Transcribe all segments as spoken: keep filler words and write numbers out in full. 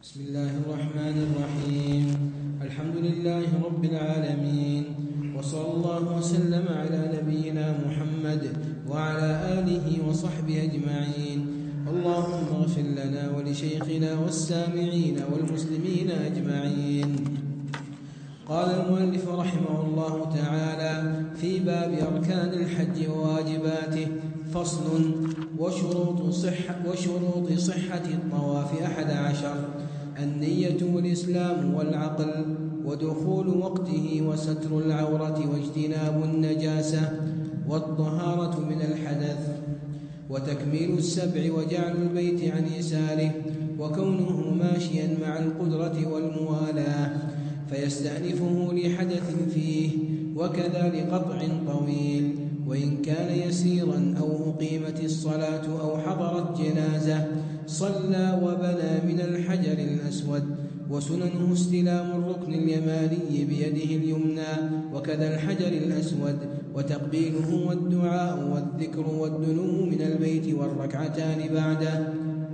بسم الله الرحمن الرحيم. الحمد لله رب العالمين، وصلى الله وسلم على نبينا محمد وعلى آله وصحبه أجمعين. اللهم اغفر لنا ولشيخنا والسامعين والمسلمين أجمعين. قال المؤلف رحمه الله تعالى في باب أركان الحج وواجباته: فصل. وشروط صحة, وشروط صحة الطواف أحد عشر: النية والإسلام والعقل، ودخول وقته، وستر العورة، واجتناب النجاسة، والطهارة من الحدث، وتكميل السبع، وجعل البيت عن يساره، وكونه ماشيا مع القدرة والموالاة فيستأنفه لحدث فيه، وكذا لقطع طويل، وإن كان يسيرا أو أقيمت الصلاة أو حضرت جنازة صلى وبنى من الحجر الأسود. وسننه استلام الركن اليماني بيده اليمنى وكذا الحجر الأسود، وتقبيله والدعاء والذكر والدنو من البيت والركعتان بعده.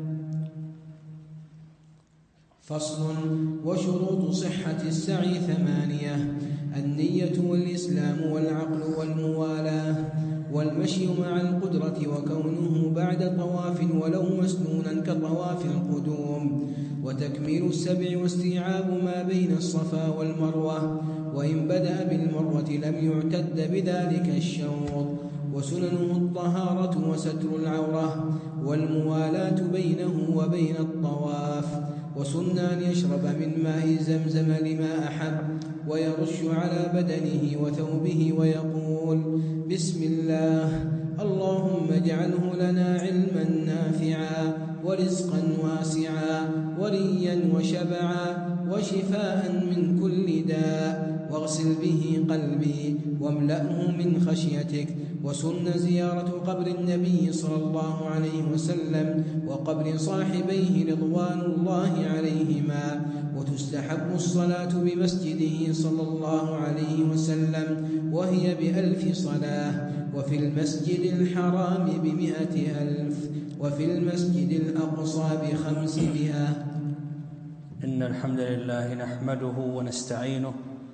فصل. وشروط صحة السعي ثمانية: النية والإسلام والعقل والموالاة، والمشي مع القدرة، وكونه بعد طواف ولو مسنونا كطواف القدوم، وتكميل السبع، واستيعاب ما بين الصفا والمروة، وإن بدأ بالمروة لم يعتد بذلك الشوط. وسننه الطهارة وستر العورة والموالاة بينه وبين الطواف. وسن أن يشرب من ماء زمزم لما أحب، ويرش على بدنه وثوبه ويقول: بسم الله، اللهم اجعله لنا علما نافعا ورزقا واسعا وريا وشبعا وشفاء من كل داء، واغسل به قلبي واملأه من خشيتك. وسن زيارة قبر النبي صلى الله عليه وسلم وقبر صاحبيه رضوان الله عليهما، وتستحب الصلاة بمسجده صلى الله عليه وسلم وهي بألف صلاة، وفي المسجد الحرام بمئة ألف، وفي المسجد الأقصى بخمسمائة. إن الحمد لله نحمده ونستعينه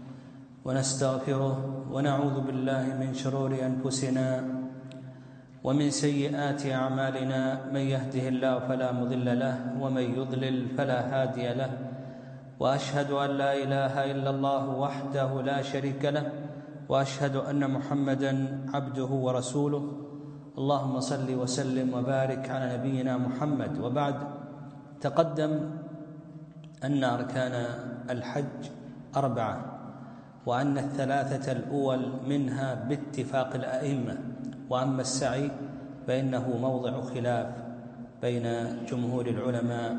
ونستغفره، ونعوذ بالله من شرور أنفسنا ومن سيئات أعمالنا، من يهده الله فلا مضل له، ومن يضلل فلا هادي له، وأشهد أن لا إله إلا الله وحده لا شريك له، وأشهد أن محمدًا عبده ورسوله. اللهم صل وسلم وبارك على نبينا محمد. وبعد، تقدم أن أركان الحج أربعة، وأن الثلاثة الأول منها باتفاق الأئمة، وأما السعي فإنه موضع خلاف بين جمهور العلماء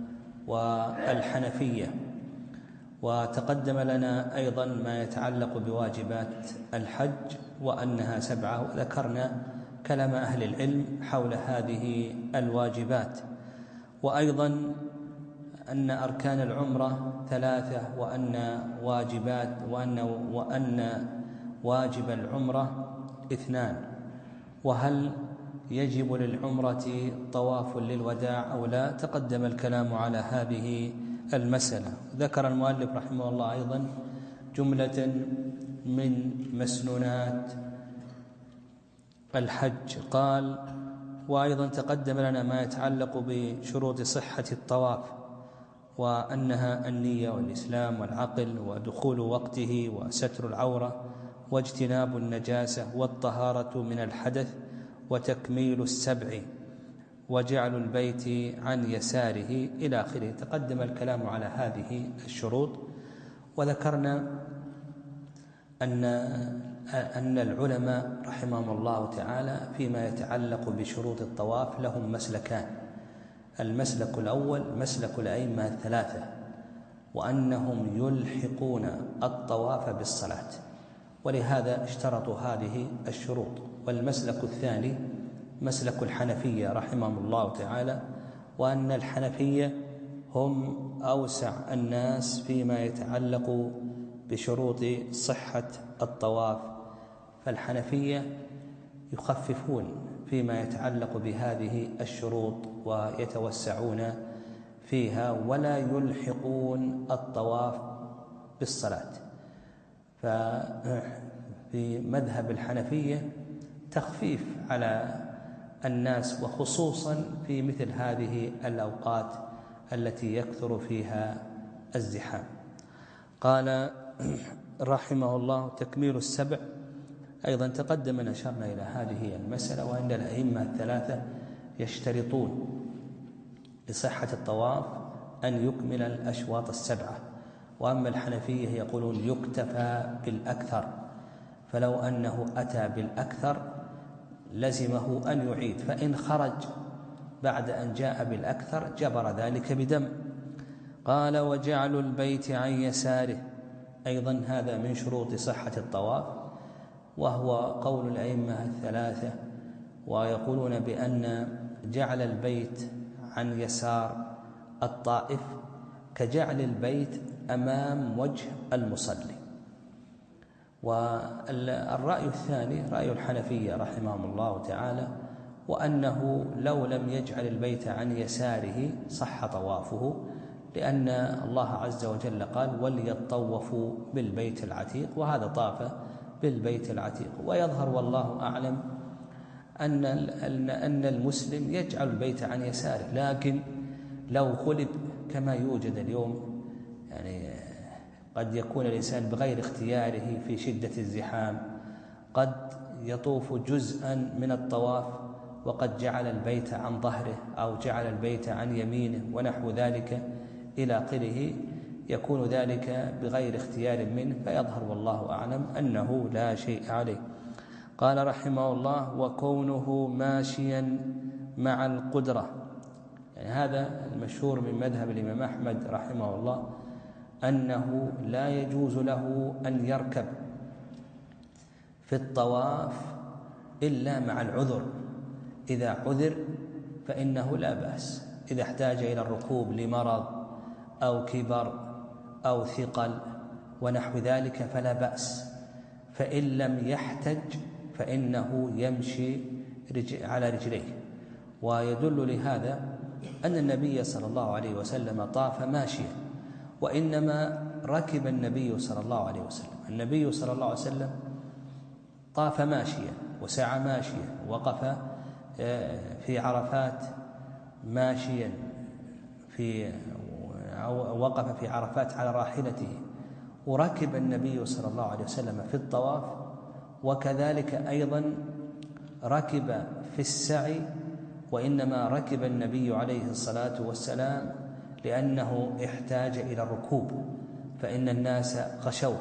والحنفية. وتقدم لنا أيضا ما يتعلق بواجبات الحج وأنها سبعة، وذكرنا كلام أهل العلم حول هذه الواجبات، وأيضا أن أركان العمرة ثلاثة، وأن واجبات وأن, وأن واجب العمرة اثنان، وهل يجب للعمرة طواف للوداع أو لا؟ تقدم الكلام على هذه المسألة. ذكر المؤلف رحمه الله أيضا جملة من مسنونات الحج، قال: وأيضا تقدم لنا ما يتعلق بشروط صحة الطواف، وأنها النية والإسلام والعقل، ودخول وقته، وستر العورة، واجتناب النجاسة، والطهارة من الحدث، وتكميل السبع، وجعل البيت عن يساره، إلى آخره. تقدم الكلام على هذه الشروط، وذكرنا أن أن العلماء رحمهم الله تعالى فيما يتعلق بشروط الطواف لهم مسلكان: المسلك الأول مسلك الأئمة الثلاثة، وأنهم يلحقون الطواف بالصلاة، ولهذا اشترطوا هذه الشروط. والمسلك الثاني مسلك الحنفية رحمهم الله تعالى، وأن الحنفية هم أوسع الناس فيما يتعلق بشروط صحة الطواف، فالحنفية يخففون فيما يتعلق بهذه الشروط ويتوسعون فيها ولا يلحقون الطواف بالصلاة. ففي مذهب الحنفية تخفيف على الناس، وخصوصا في مثل هذه الأوقات التي يكثر فيها الزحام. قال رحمه الله: تكميل السبع. أيضا تقدم أن أشرنا إلى هذه المسألة، وأن الأئمة الثلاثة يشترطون لصحة الطواف أن يكمل الأشواط السبعة، وأما الحنفية يقولون يكتفى بالأكثر، فلو أنه أتى بالأكثر لزمه أن يعيد، فإن خرج بعد أن جاء بالأكثر جبر ذلك بدم. قال: وجعل البيت عن يساره. أيضا هذا من شروط صحة الطواف، وهو قول الأئمة الثلاثة، ويقولون بأن جعل البيت عن يسار الطائف كجعل البيت أمام وجه المصلي. والرأي الثاني رأي الحنفية رحمهم الله تعالى، وأنه لو لم يجعل البيت عن يساره صح طوافه، لأن الله عز وجل قال: وليطوفوا بالبيت العتيق، وهذا طاف بالبيت العتيق. ويظهر والله أعلم أن أن المسلم يجعل البيت عن يساره، لكن لو غلب كما يوجد اليوم، يعني قد يكون الإنسان بغير اختياره في شدة الزحام، قد يطوف جزءا من الطواف وقد جعل البيت عن ظهره أو جعل البيت عن يمينه ونحو ذلك إلى آخره، يكون ذلك بغير اختيار منه، فيظهر والله أعلم أنه لا شيء عليه. قال رحمه الله: وكونه ماشيا مع القدرة. يعني هذا المشهور من مذهب الإمام أحمد رحمه الله، أنه لا يجوز له أن يركب في الطواف إلا مع العذر. إذا عذر فإنه لا بأس، إذا احتاج إلى الركوب لمرض أو كبر أو ثقل ونحو ذلك فلا بأس. فإن لم يحتج فإنه يمشي على رجليه. ويدل لهذا أن النبي صلى الله عليه وسلم طاف ماشيا، وإنما ركب النبي صلى الله عليه وسلم. النبي صلى الله عليه وسلم طاف ماشيا وسعى ماشيا، وقف في عرفات ماشيا، في وقف في عرفات على راحلته، وركب النبي صلى الله عليه وسلم في الطواف، وكذلك أيضا ركب في السعي. وإنما ركب النبي عليه الصلاة والسلام لأنه احتاج إلى الركوب، فإن الناس غشوه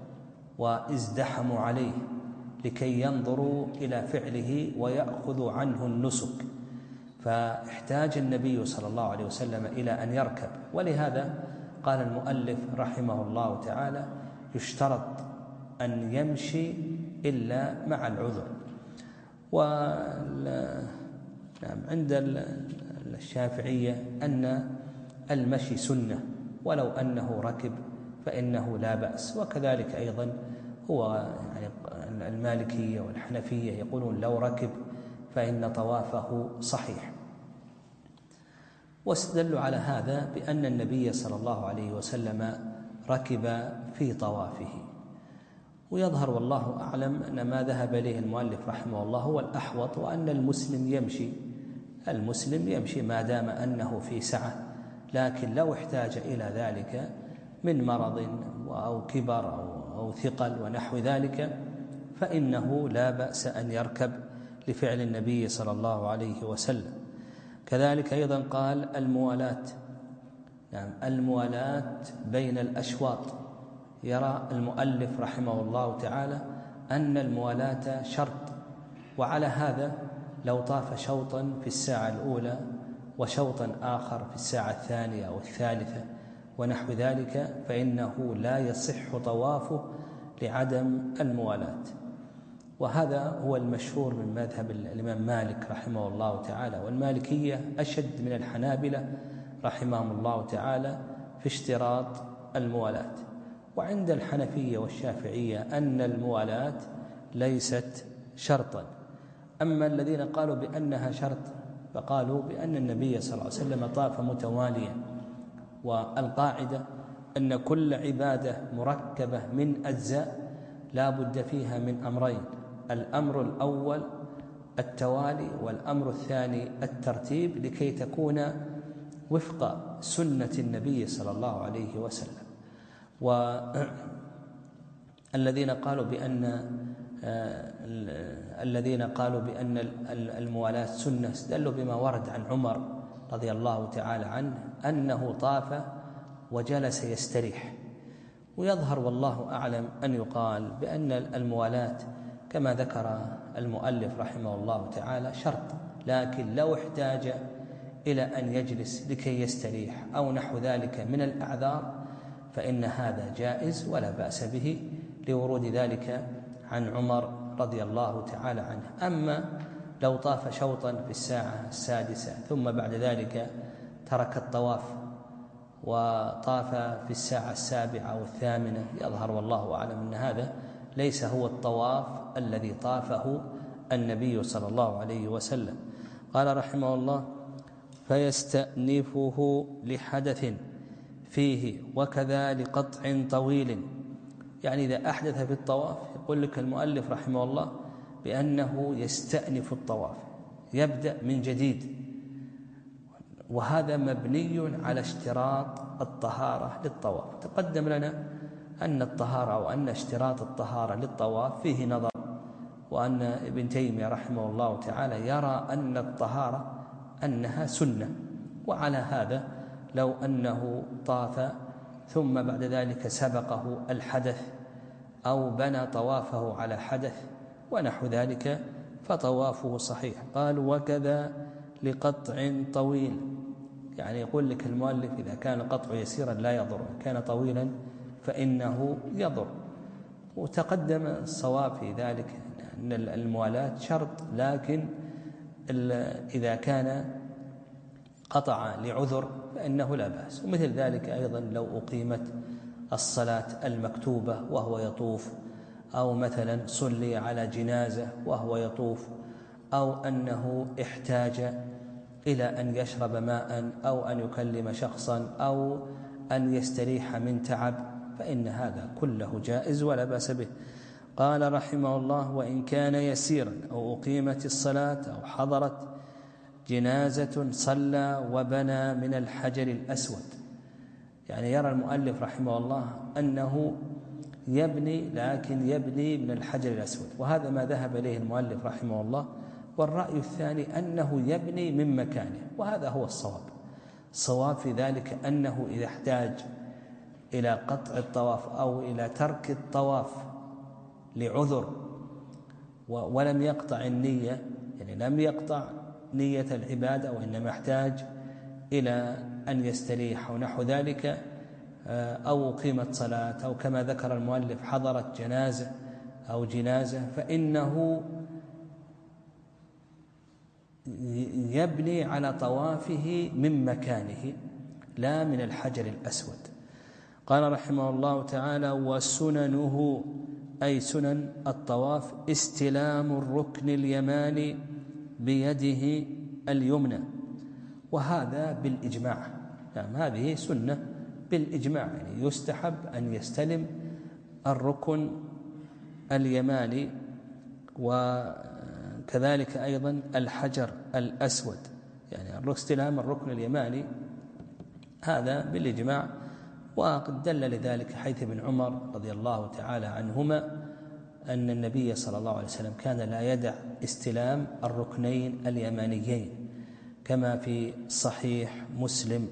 وازدحموا عليه لكي ينظروا إلى فعله ويأخذوا عنه النسك، فاحتاج النبي صلى الله عليه وسلم إلى أن يركب. ولهذا قال المؤلف رحمه الله تعالى: يشترط أن يمشي إلا مع العذر. وعند الشافعية أن المشي سنة، ولو أنه ركب فإنه لا بأس. وكذلك أيضا هو يعني المالكية والحنفية يقولون لو ركب فإن طوافه صحيح. واستدلوا على هذا بأن النبي صلى الله عليه وسلم ركب في طوافه. ويظهر والله أعلم أن ما ذهب إليه المؤلف رحمه الله هو الأحوط، وأن المسلم يمشي المسلم يمشي ما دام أنه في سعة. لكن لو احتاج إلى ذلك من مرض أو كبر أو ثقل ونحو ذلك فإنه لا بأس أن يركب لفعل النبي صلى الله عليه وسلم. كذلك أيضا قال الموالاة، يعني الموالاة بين الأشواط. يرى المؤلف رحمه الله تعالى أن الموالاة شرط، وعلى هذا لو طاف شوطا في الساعة الأولى وشوطا آخر في الساعة الثانية أو الثالثة ونحو ذلك فإنه لا يصح طوافه لعدم الموالاة. وهذا هو المشهور من مذهب الإمام مالك رحمه الله تعالى. والمالكية أشد من الحنابلة رحمهم الله تعالى في اشتراط الموالاة. وعند الحنفية والشافعية أن الموالاة ليست شرطا. أما الذين قالوا بأنها شرط فقالوا بأن النبي صلى الله عليه وسلم طاف متواليا والقاعدة أن كل عبادة مركبة من أجزاء لا بد فيها من أمرين: الأمر الأول التوالي، والأمر الثاني الترتيب، لكي تكون وفق سنة النبي صلى الله عليه وسلم. والذين قالوا بأن الذين قالوا بأن الموالاة سنة استدلوا بما ورد عن عمر رضي الله تعالى عنه أنه طاف وجلس يستريح. ويظهر والله أعلم أن يقال بأن الموالاة كما ذكر المؤلف رحمه الله تعالى شرط، لكن لو احتاج إلى أن يجلس لكي يستريح أو نحو ذلك من الأعذار فإن هذا جائز ولا بأس به، لورود ذلك عن عمر رضي الله تعالى عنه. أما لو طاف شوطا في الساعة السادسة ثم بعد ذلك ترك الطواف وطاف في الساعة السابعة أو الثامنة، يظهر والله أعلم أن هذا ليس هو الطواف الذي طافه النبي صلى الله عليه وسلم. قال رحمه الله: فيستأنفه لحدث فيه وكذا لقطع طويل. يعني إذا أحدث في الطواف يقول لك المؤلف رحمه الله بأنه يستأنف الطواف، يبدأ من جديد، وهذا مبني على اشتراط الطهارة للطواف. تقدم لنا أن الطهارة أو أن اشتراط الطهارة للطواف فيه نظر، وأن ابن تيمية رحمه الله تعالى يرى أن الطهارة أنها سنة. وعلى هذا لو أنه طاف ثم بعد ذلك سبقه الحدث أو بنى طوافه على حدث ونحو ذلك فطوافه صحيح. قال: وكذا لقطع طويل. يعني يقول لك المؤلف إذا كان القطع يسيرا لا يضر، كان طويلا فإنه يضر. وتقدم الصواب في ذلك أن الموالاة شرط، لكن إذا كان قطع لعذر فإنه لا بأس. ومثل ذلك أيضا لو أقيمت الصلاة المكتوبة وهو يطوف، أو مثلا صلي على جنازة وهو يطوف، أو أنه احتاج إلى أن يشرب ماء أو أن يكلم شخصا أو أن يستريح من تعب، فإن هذا كله جائز ولا بأس به. قال رحمه الله: وإن كان يسيرا أو أقيمت الصلاة أو حضرت جنازة صلى وبنى من الحجر الأسود. يعني يرى المؤلف رحمه الله أنه يبني، لكن يبني من الحجر الأسود، وهذا ما ذهب إليه المؤلف رحمه الله. والرأي الثاني أنه يبني من مكانه، وهذا هو الصواب. الصواب في ذلك أنه إذا احتاج إلى قطع الطواف أو إلى ترك الطواف لعذر ولم يقطع النية، يعني لم يقطع نية العبادة وإنما احتاج إلى أن يستريح ونحو ذلك، أو قيمة صلاة، أو كما ذكر المؤلف حضرت جنازة أو جنازة، فإنه يبني على طوافه من مكانه لا من الحجر الأسود. قال رحمه الله تعالى: وسننه أي سنن الطواف استلام الركن اليماني بيده اليمنى، وهذا بالإجماع. نعم، هذه سنة بالإجماع، يعني يستحب أن يستلم الركن اليماني، وكذلك أيضا الحجر الأسود. يعني استلام الركن اليماني هذا بالإجماع، وقد دل لذلك حيث ابن عمر رضي الله تعالى عنهما أن النبي صلى الله عليه وسلم كان لا يدع استلام الركنين اليمانيين كما في صحيح مسلم.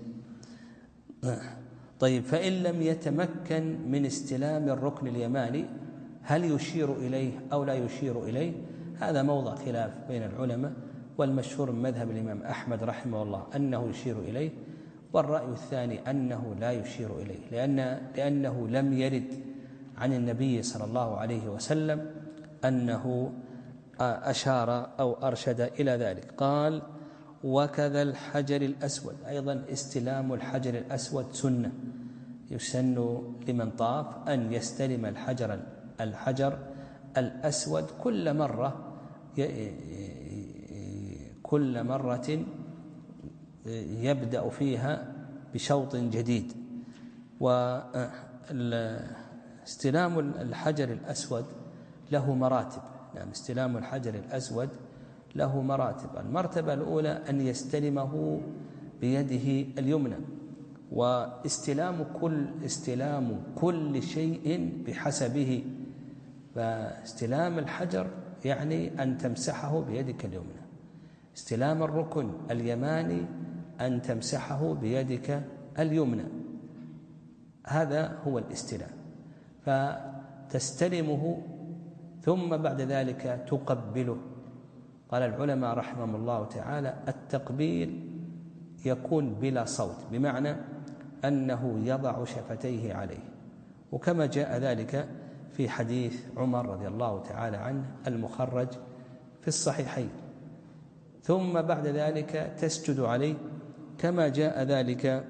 طيب، فإن لم يتمكن من استلام الركن اليماني هل يشير إليه أو لا يشير إليه؟ هذا موضع خلاف بين العلماء، والمشهور من مذهب الإمام أحمد رحمه الله أنه يشير إليه، والرأي الثاني أنه لا يشير إليه، لأن لأنه لم يرد عن النبي صلى الله عليه وسلم أنه أشار أو أرشد إلى ذلك. قال: وكذا الحجر الأسود، أيضا استلام الحجر الأسود سنة، يسن لمن طاف أن يستلم الحجر الحجر الأسود كل مرة كل مرة يبدأ فيها بشوط جديد. واستلام الحجر الأسود له مراتب. نعم، استلام الحجر الأسود له مراتب. المرتبة الأولى أن يستلمه بيده اليمنى، واستلام كل استلام كل شيء بحسبه. فاستلام الحجر يعني أن تمسحه بيدك اليمنى، استلام الركن اليماني أن تمسحه بيدك اليمنى، هذا هو الاستلام. فتستلمه ثم بعد ذلك تقبله. قال العلماء رحمهم الله تعالى: التقبيل يكون بلا صوت، بمعنى أنه يضع شفتيه عليه، وكما جاء ذلك في حديث عمر رضي الله تعالى عنه المخرج في الصحيحين. ثم بعد ذلك تسجد عليه، كما جاء ذلك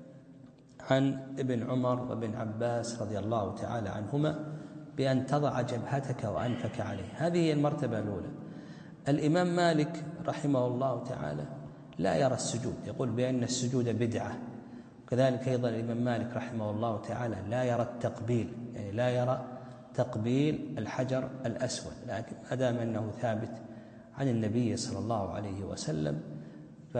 عن ابن عمر وابن عباس رضي الله تعالى عنهما بأن تضع جبهتك وأنفك عليه. هذه هي المرتبة الأولى. الإمام مالك رحمه الله تعالى لا يرى السجود، يقول بأن السجود بدعة. وكذلك أيضا الإمام مالك رحمه الله تعالى لا يرى التقبيل، يعني لا يرى تقبيل الحجر الأسود، لكن ما دام أنه ثابت عن النبي صلى الله عليه وسلم ف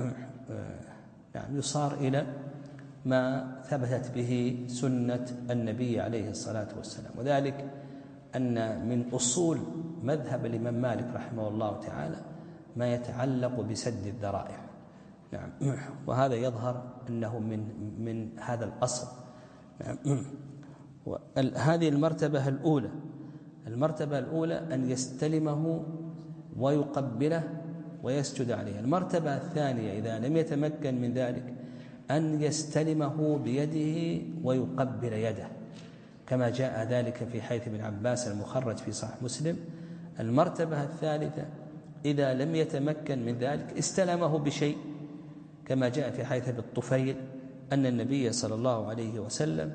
يعني يصار إلى ما ثبتت به سنة النبي عليه الصلاة والسلام. وذلك أن من أصول مذهب الإمام مالك رحمه الله تعالى ما يتعلق بسد الذرائع. نعم، وهذا يظهر أنه من من هذا الأصل. نعم. هذه المرتبة الأولى. المرتبة الأولى أن يستلمه ويقبله ويسجد عليه. المرتبة الثانية إذا لم يتمكن من ذلك أن يستلمه بيده ويقبل يده، كما جاء ذلك في حديث ابن عباس المخرج في صحيح مسلم. المرتبة الثالثة إذا لم يتمكن من ذلك استلمه بشيء، كما جاء في حديث ابي الطفيل أن النبي صلى الله عليه وسلم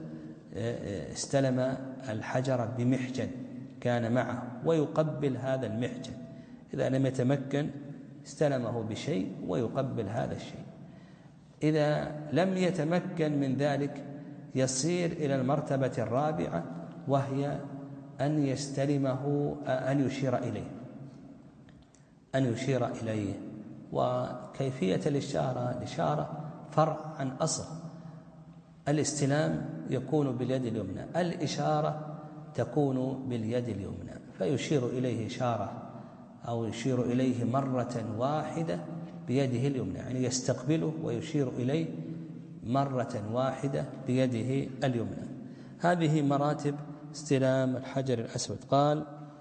استلم الحجر بمحجن كان معه ويقبل هذا المحجن. إذا لم يتمكن استلمه بشيء ويقبل هذا الشيء. إذا لم يتمكن من ذلك يصير إلى المرتبة الرابعة، وهي أن يستلمه أن يشير إليه أن يشير إليه وكيفية الإشارة الإشارة فرع عن أصل. الاستلام يكون باليد اليمنى، الإشارة تكون باليد اليمنى، فيشير إليه إشارة أو يشير إليه مرة واحدة بيده اليمنى، يعني يستقبله ويشير إليه مرة واحدة بيده اليمنى. هذه مراتب استلام الحجر الأسود. قال: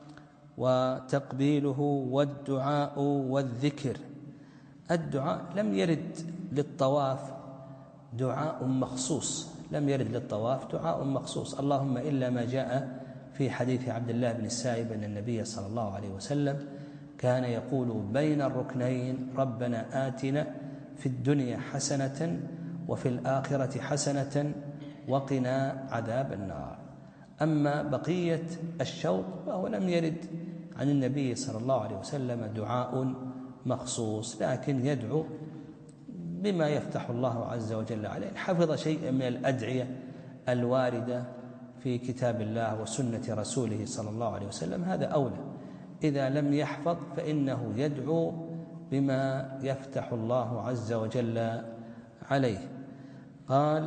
وتقبيله والدعاء والذكر. الدعاء لم يرد للطواف دعاء مخصوص، لم يرد للطواف دعاء مخصوص، اللهم إلا ما جاء في حديث عبد الله بن السائب أن النبي صلى الله عليه وسلم كان يقول بين الركنين: ربنا آتنا في الدنيا حسنة وفي الآخرة حسنة وقنا عذاب النار. أما بقية الشوط فهو لم يرد عن النبي صلى الله عليه وسلم دعاء مخصوص، لكن يدعو بما يفتح الله عز وجل عليه. حفظ شيئا من الأدعية الواردة في كتاب الله وسنة رسوله صلى الله عليه وسلم هذا أولى. إذا لم يحفظ فإنه يدعو بما يفتح الله عز وجل عليه. قال: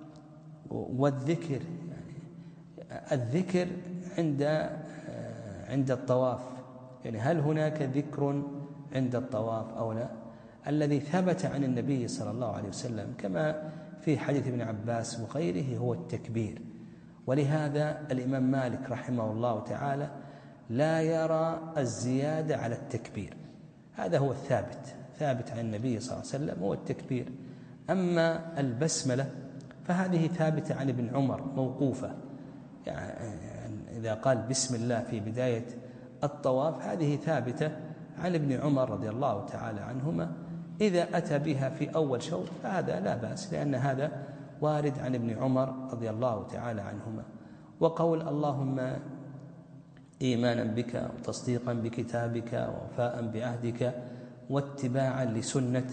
والذكر، يعني الذكر عند عند الطواف، يعني هل هناك ذكر عند الطواف أو لا؟ الذي ثبت عن النبي صلى الله عليه وسلم كما في حديث ابن عباس وغيره هو التكبير. ولهذا الإمام مالك رحمه الله تعالى لا يرى الزيادة على التكبير، هذا هو الثابت ثابت عن النبي صلى الله عليه وسلم هو التكبير. أما البسملة فهذه ثابتة عن ابن عمر موقوفة، يعني إذا قال بسم الله في بداية الطواف هذه ثابتة عن ابن عمر رضي الله تعالى عنهما. إذا أتى بها في أول شوط فهذا لا بأس، لأن هذا وارد عن ابن عمر رضي الله تعالى عنهما. وقول اللهم إيمانا بك وتصديقا بكتابك ووفاء بعهدك واتباعا لسنة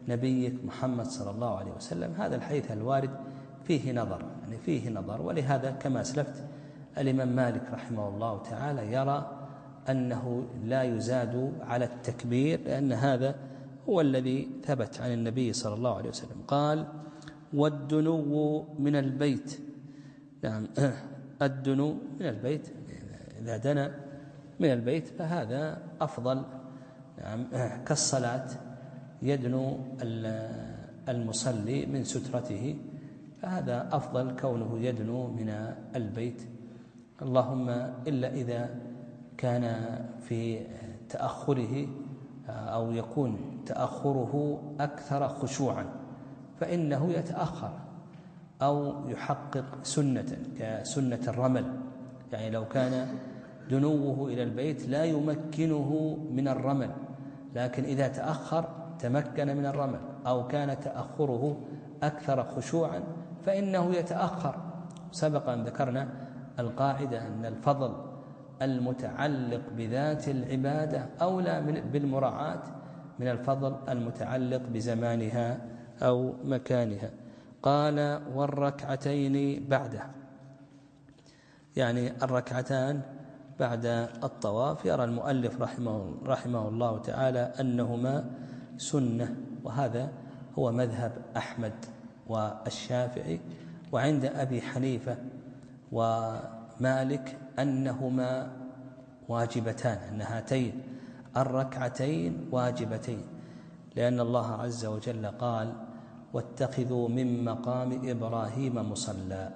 نبيك محمد صلى الله عليه وسلم. هذا الحديث الوارد فيه نظر، يعني فيه نظر. ولهذا كما أسلفت الإمام مالك رحمه الله تعالى يرى أنه لا يزاد على التكبير، لأن هذا هو الذي ثبت عن النبي صلى الله عليه وسلم. قال: والدنو من البيت. نعم، الدنو من البيت، إذا دنا من البيت فهذا أفضل. نعم، كالصلاة يدنو المصلي من سترته، فهذا أفضل كونه يدنو من البيت. اللهم إلا إذا كان في تأخره أو يكون تأخره أكثر خشوعا فإنه يتأخر أو يحقق سنة كسنة الرمل. يعني لو كان دنوه إلى البيت لا يمكنه من الرمل، لكن إذا تأخر تمكن من الرمل، أو كان تأخره أكثر خشوعا فإنه يتأخر. سبق أن ذكرنا القاعدة أن الفضل المتعلق بذات العبادة أولى بالمراعاة من الفضل المتعلق بزمانها أو مكانها. قال: والركعتين بعده، يعني الركعتان بعد الطواف. يرى المؤلف رحمه, رحمه الله تعالى أنهما سنة، وهذا هو مذهب أحمد والشافعي، وعند أبي حنيفة ومالك أنهما واجبتان، أن هاتين الركعتين واجبتين، لأن الله عز وجل قال: واتخذوا من مقام إبراهيم مصلى.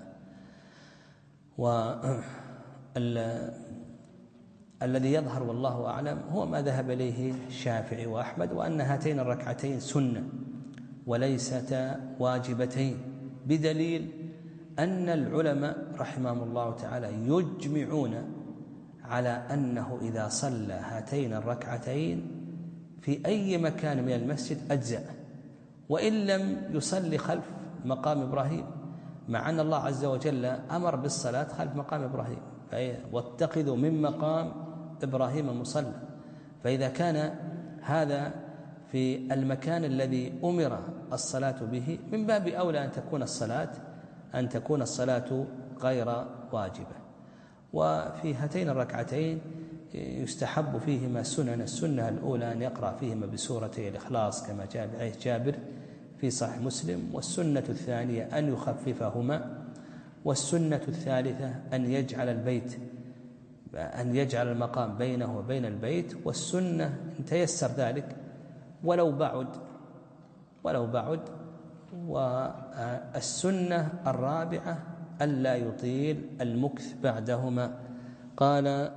والذي يظهر والله أعلم هو ما ذهب إليه الشافعي وأحمد، وأن هاتين الركعتين سنة وليستا واجبتين، بدليل أن العلماء رحمهم الله تعالى يجمعون على أنه إذا صلى هاتين الركعتين في أي مكان من المسجد أجزأ، وإن لم يصلي خلف مقام إبراهيم، مع أن الله عز وجل أمر بالصلاة خلف مقام إبراهيم، واتخذوا من مقام إبراهيم مصلى. فإذا كان هذا في المكان الذي أمر الصلاة به، من باب أولى أن تكون الصلاة أن تكون الصلاة غير واجبة. وفي هاتين الركعتين يستحب فيهما سنن. السنة الأولى أن يقرأ فيهما بسورتي الإخلاص كما جاء بعيه جابر في صحيح مسلم، والسنة الثانية أن يخففهما، والسنة الثالثة أن يجعل البيت أن يجعل المقام بينه وبين البيت، والسنة إن تيسر ذلك ولو بعد ولو بعد والسنة الرابعة ألا يطيل المكث بعدهما. قال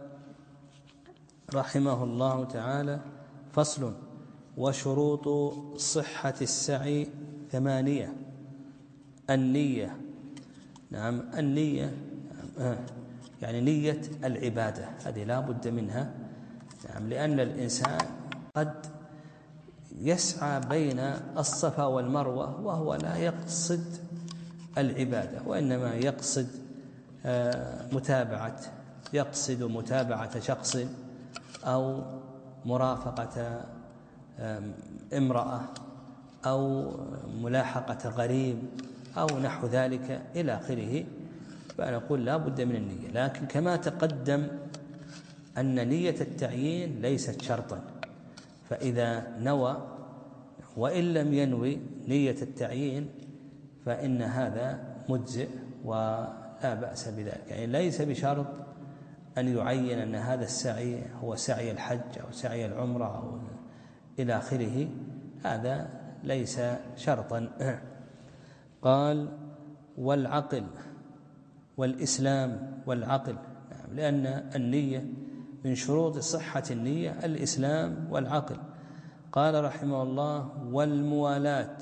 رحمه الله تعالى: فصل: وشروط صحة السعي ثمانية. النية. نعم، النية يعني نية العبادة، هذه لا بد منها. نعم، لأن الإنسان قد يسعى بين الصفا والمروة وهو لا يقصد العبادة، وإنما يقصد متابعة يقصد متابعة شخص أو مرافقة امرأة أو ملاحقة غريب أو نحو ذلك إلى آخره، فنقول لا بد من النية. لكن كما تقدم أن نية التعيين ليست شرطا، فإذا نوى وإن لم ينوي نية التعيين فإن هذا مجزئ ولا بأس بذلك. يعني ليس بشرط أن يعين أن هذا السعي هو سعي الحج أو سعي العمرة أو إلى آخره، هذا ليس شرطا. قال: والعقل والإسلام والعقل. نعم، لأن النية من شروط صحة النية الإسلام والعقل. قال رحمه الله: والموالاة.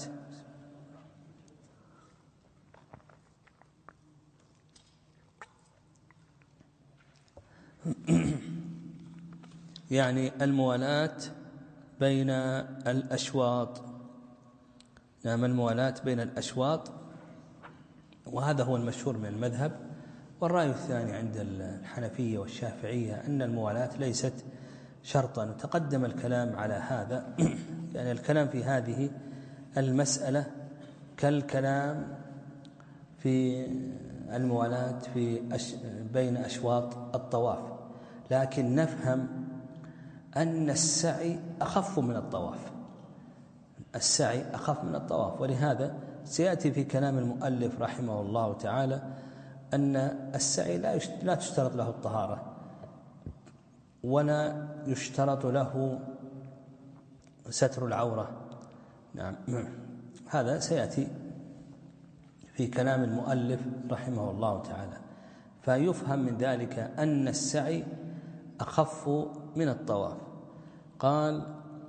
يعني الموالاة بين الأشواط. نعم، الموالاة بين الأشواط، وهذا هو المشهور من المذهب. والرأي الثاني عند الحنفية والشافعية أن الموالاة ليست شرطا، وتقدم الكلام على هذا. يعني الكلام في هذه المسألة كالكلام في الموالاة في أش... بين أشواط الطواف، لكن نفهم أن السعي أخف من الطواف، السعي أخف من الطواف. ولهذا سيأتي في كلام المؤلف رحمه الله تعالى أن السعي لا لا تشترط له الطهارة ولا يشترط له ستر العورة. نعم، هذا سيأتي في كلام المؤلف رحمه الله تعالى. فيفهم من ذلك أن السعي أخف من الطواف. قال: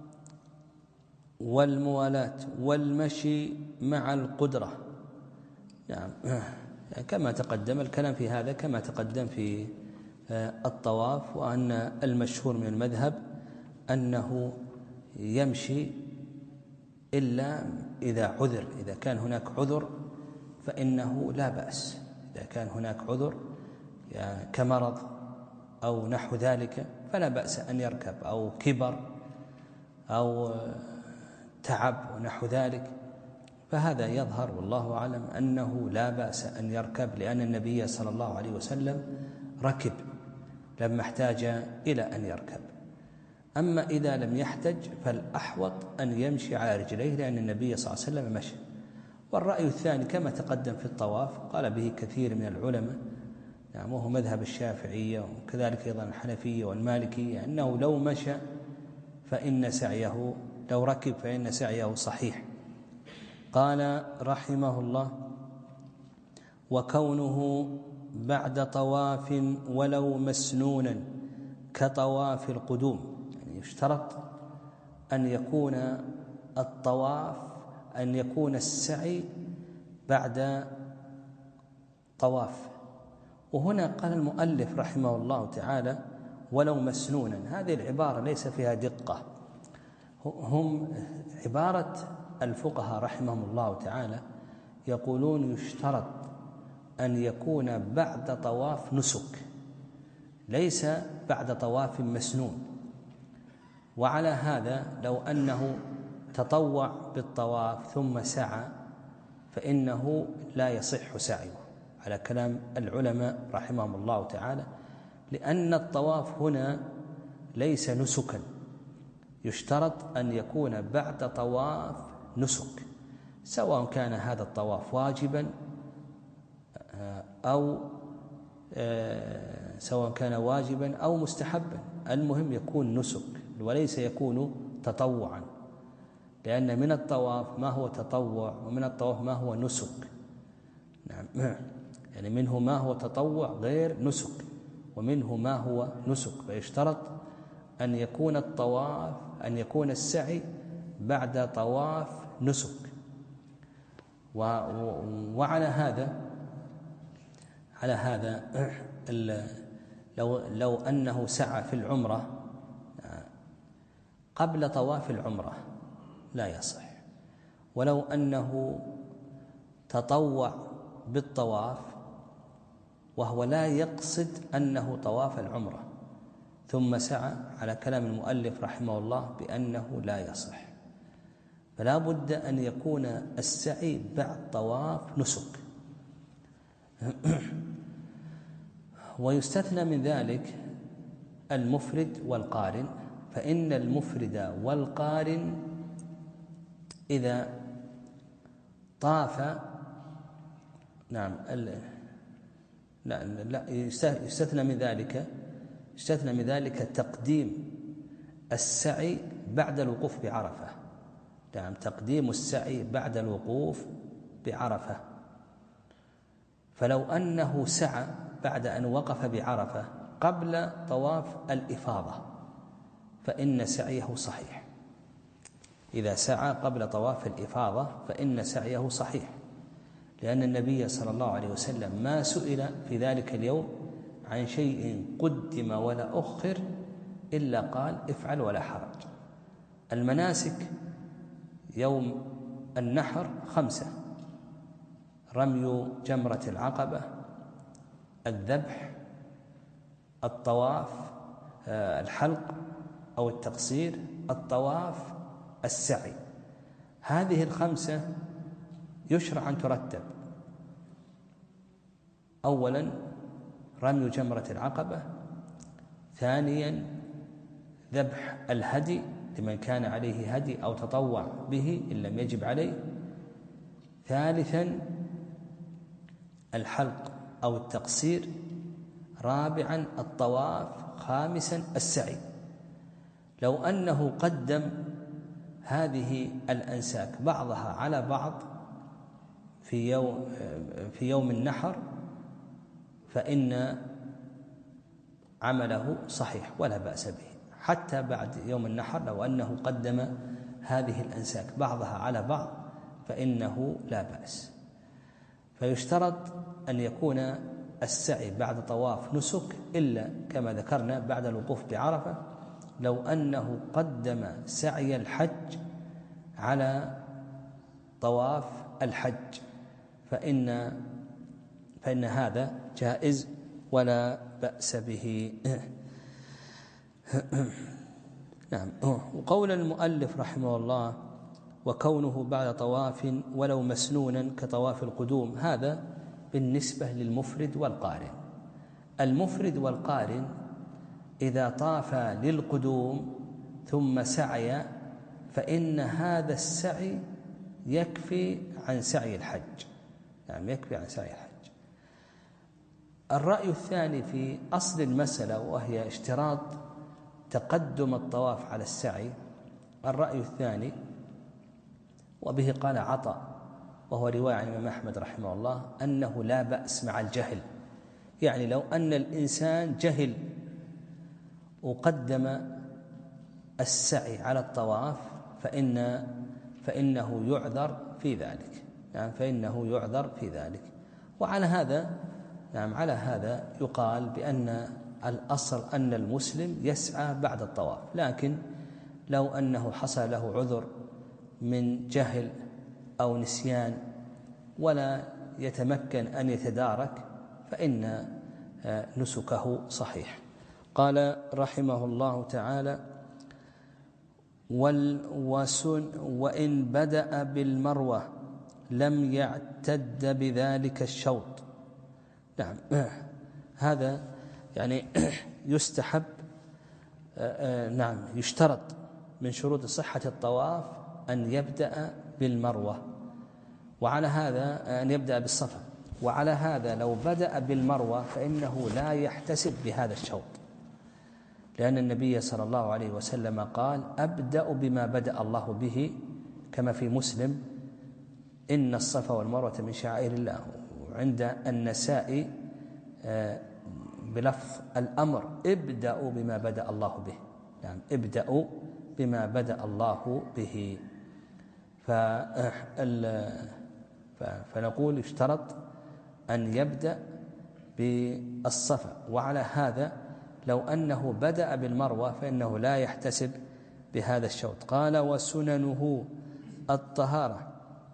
والموالاة والمشي مع القدرة. نعم، كما تقدم الكلام في هذا كما تقدم في الطواف، وأن المشهور من المذهب أنه يمشي إلا إذا عذر، إذا كان هناك عذر فإنه لا بأس، إذا كان هناك عذر كمرض أو نحو ذلك فلا بأس أن يركب، أو كبر أو تعب ونحو ذلك، فهذا يظهر والله أعلم أنه لا بأس أن يركب، لأن النبي صلى الله عليه وسلم ركب لما احتاج إلى أن يركب. أما إذا لم يحتج فالأحوط أن يمشي على رجليه، لأن النبي صلى الله عليه وسلم مشى. والرأي الثاني كما تقدم في الطواف قال به كثير من العلماء، نعم، وهو مذهب الشافعية وكذلك أيضا الحنفية والمالكية، أنه لو مشى فإن سعيه، لو ركب فإن سعيه صحيح. قال رحمه الله: وكونه بعد طواف ولو مسنونا كطواف القدوم، يعني يشترط أن يكون الطواف أن يكون السعي بعد طواف. وهنا قال المؤلف رحمه الله تعالى ولو مسنونا، هذه العبارة ليس فيها دقة. هم عبارة الفقهاء رحمهم الله تعالى يقولون يشترط أن يكون بعد طواف نسك، ليس بعد طواف مسنون. وعلى هذا لو أنه تطوع بالطواف ثم سعى فإنه لا يصح سعيه، على كلام العلماء رحمهم الله تعالى، لأن الطواف هنا ليس نسكا، يشترط أن يكون بعد طواف نسك، سواء كان هذا الطواف واجبا أو سواء كان واجبا أو مستحبا، المهم يكون نسك وليس يكون تطوعا، لأن من الطواف ما هو تطوع ومن الطواف ما هو نسك. نعم، يعني منه ما هو تطوع غير نسك ومنه ما هو نسك، فيشترط أن يكون الطواف أن يكون السعي بعد طواف نسك. وعلى هذا على هذا لو لو أنه سعى في العمرة قبل طواف العمرة لا يصح، ولو أنه تطوع بالطواف وهو لا يقصد أنه طواف العمرة ثم سعى، على كلام المؤلف رحمه الله بأنه لا يصح. فلا بد أن يكون السعي بعد طواف نسك. ويستثنى من ذلك المفرد والقارن، فإن المفرد والقارن إذا طاف نعم لا لا يستثنى من ذلك يستثنى من ذلك تقديم السعي بعد الوقوف بعرفة. نعم، تقديم السعي بعد الوقوف بعرفة. فلو أنه سعى بعد أن وقف بعرفة قبل طواف الإفاضة فإن سعيه صحيح. إذا سعى قبل طواف الإفاضة فإن سعيه صحيح، لأن النبي صلى الله عليه وسلم ما سئل في ذلك اليوم عن شيء قدم ولا أخر إلا قال افعل ولا حرج. المناسك يوم النحر خمسة: رمي جمرة العقبة، الذبح، الطواف الحلق أو التقصير، الطواف، السعي. هذه الخمسة يشرع أن ترتب: أولا رمي جمرة العقبة، ثانيا ذبح الهدي لمن كان عليه هدي أو تطوع به إن لم يجب عليه، ثالثا الحلق أو التقصير، رابعا الطواف، خامسا السعي. لو أنه قدم هذه الأنساك بعضها على بعض في يوم في يوم النحر فإن عمله صحيح ولا بأس به، حتى بعد يوم النحر لو أنه قدم هذه الأنساك بعضها على بعض فإنه لا بأس. فيشترط أن يكون السعي بعد طواف نسك، إلا كما ذكرنا بعد الوقوف بعرفة لو أنه قدم سعي الحج على طواف الحج فإن فإن هذا جائز ولا بأس به. نعم. وقول المؤلف رحمه الله: وكونه بعد طواف ولو مسنونا كطواف القدوم، هذا بالنسبة للمفرد والقارن. المفرد والقارن إذا طاف للقدوم ثم سعي فإن هذا السعي يكفي عن سعي الحج، نعم يكفي عن سعي الحج. الرأي الثاني في أصل المسألة وهي اشتراط تقدم الطواف على السعي، الرأي الثاني وبه قال عطاء وهو رواية عن الإمام أحمد رحمه الله أنه لا بأس مع الجهل. يعني لو أن الإنسان جهل وقدم السعي على الطواف فإن فإنه يعذر في ذلك، يعني فإنه يعذر في ذلك. وعلى هذا نعم على هذا يقال بأن الأصل أن المسلم يسعى بعد الطواف، لكن لو أنه حصل له عذر من جهل أو نسيان ولا يتمكن أن يتدارك فإن نسكه صحيح. قال رحمه الله تعالى: وإن بدأ بالمروة لم يعتد بذلك الشوط. نعم هذا يعني يستحب، نعم يشترط من شروط صحة الطواف أن يبدأ بالمروة، وعلى هذا أن يبدأ بالصفا، وعلى هذا لو بدأ بالمروة فإنه لا يحتسب بهذا الشوط، لأن النبي صلى الله عليه وسلم قال: أبدأ بما بدأ الله به، كما في مسلم: إن الصفا والمروة من شعائر الله. وعند النسائي بلفظ الأمر: ابدأوا بما بدأ الله به، يعني ابدأوا بما بدأ الله به. فنقول اشترط أن يبدأ بالصفا، وعلى هذا لو أنه بدأ بالمروة فإنه لا يحتسب بهذا الشوط. قال: وسننه الطهارة.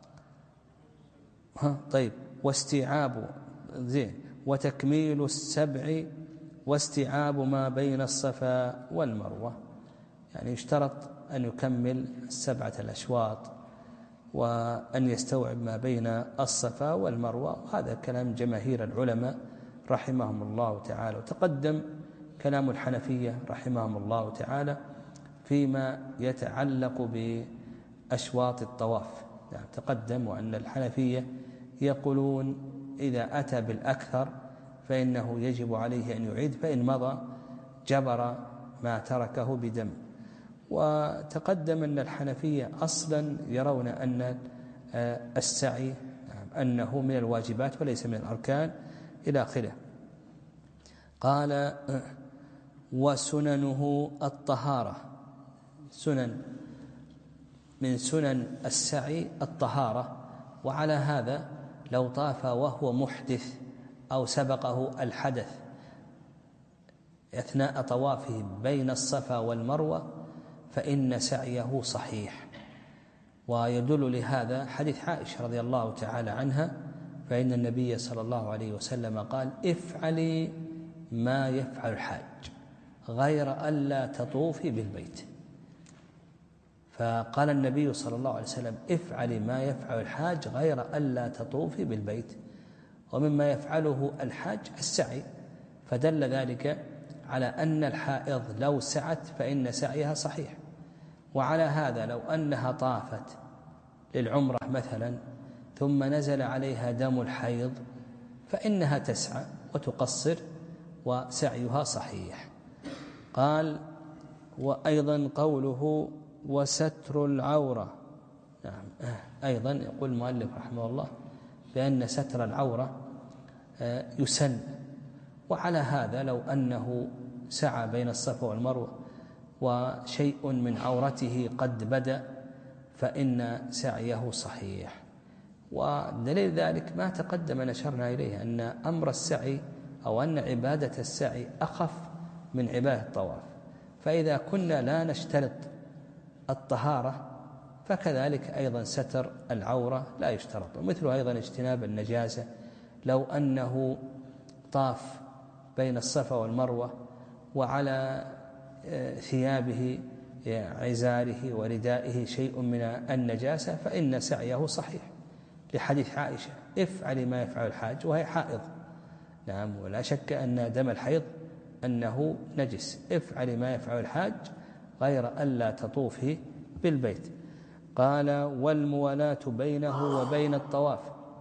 ها طيب واستيعاب زين وتكميل السبع واستيعاب ما بين الصفا والمروة، يعني يشترط أن يكمل السبعة الأشواط وأن يستوعب ما بين الصفا والمروة، وهذا كلام جماهير العلماء رحمهم الله تعالى. وتقدم كلام الحنفية رحمهم الله تعالى فيما يتعلق بأشواط الطواف، يعني تقدم وأن الحنفية يقولون إذا أتى بالأكثر فإنه يجب عليه أن يعيد، فإن مضى جبر ما تركه بدم. وتقدم أن الحنفية أصلا يرون أن السعي أنه من الواجبات وليس من الأركان إلى آخره. قال: وسننه الطهارة. سنن من سنن السعي الطهارة، وعلى هذا لو طاف وهو محدث أو سبقه الحدث أثناء طوافه بين الصفا والمروة فإن سعيه صحيح. ويدل لهذا حديث عائشة رضي الله تعالى عنها، فإن النبي صلى الله عليه وسلم قال: افعلي ما يفعل الحاج غير ألا تطوفي بالبيت. فقال النبي صلى الله عليه وسلم: افعلي ما يفعل الحاج غير ألا تطوفي بالبيت. ومما يفعله الحاج السعي، فدل ذلك على أن الحائض لو سعت فإن سعيها صحيح. وعلى هذا لو أنها طافت للعمرة مثلا ثم نزل عليها دم الحيض فإنها تسعى وتقصر وسعيها صحيح. قال: وأيضا قوله وستر العورة. نعم، أيضا يقول المؤلف رحمه الله بأن ستر العورة يسن. وعلى هذا لو أنه سعى بين الصفا والمروة وشيء من عورته قد بدأ فإن سعيه صحيح. ودليل ذلك ما تقدم نشرنا إليه أن أمر السعي أو أن عبادة السعي أخف من عبادة الطواف. فإذا كنا لا نشترط الطهارة فكذلك أيضا ستر العورة لا يشترط. ومثل أيضا اجتناب النجاسة، لو أنه طاف بين الصفا والمروة وعلى ثيابه عزاره وردائه شيء من النجاسة فإن سعيه صحيح، لحديث عائشة: افعلي ما يفعل الحاج، وهي حائض. نعم، ولا شك أن دم الحيض أنه نجس. افعلي ما يفعل الحاج غير ألا تطوفي بالبيت. قال: والموالاة بينه وبين الطواف،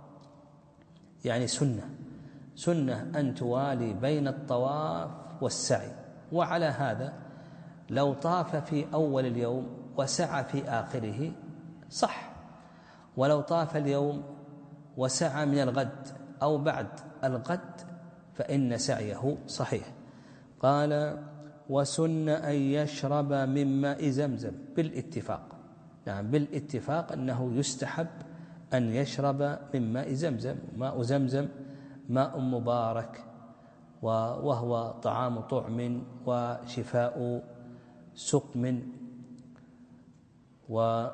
يعني سنة سنة أن توالي بين الطواف والسعي. وعلى هذا لو طاف في أول اليوم وسعى في آخره صح، ولو طاف اليوم وسعى من الغد أو بعد الغد فإن سعيه صحيح. قال: وسن أن يشرب من ماء زمزم بالاتفاق. نعم، بالاتفاق أنه يستحب أن يشرب من ماء زمزم. ماء زمزم ماء مبارك، وهو طعام طعم وشفاء سقم. و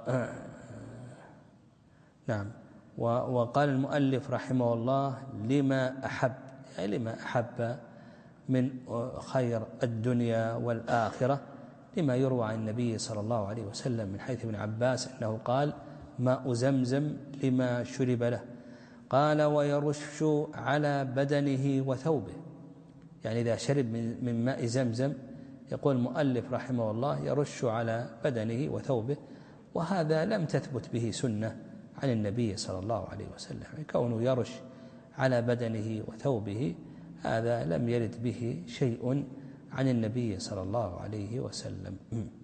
نعم، وقال المؤلف رحمه الله: لما أحب، يعني لما أحب من خير الدنيا والآخرة، لما يروى عن النبي صلى الله عليه وسلم من حيث ابن عباس أنه قال: ماء زمزم لما شرب له. قال: ويرش على بدنه وثوبه، يعني إذا شرب من ماء زمزم يقول المؤلف رحمه الله يرش على بدنه وثوبه. وهذا لم تثبت به سنة عن النبي صلى الله عليه وسلم، كونه يرش على بدنه وثوبه هذا لم يرد به شيء عن النبي صلى الله عليه وسلم.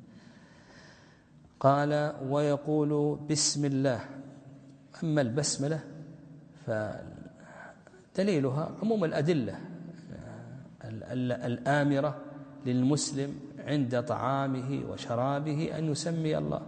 قال: ويقول بسم الله. أما البسملة فدليلها عموم الأدلة الآمرة للمسلم عند طعامه وشرابه أن يسمي الله.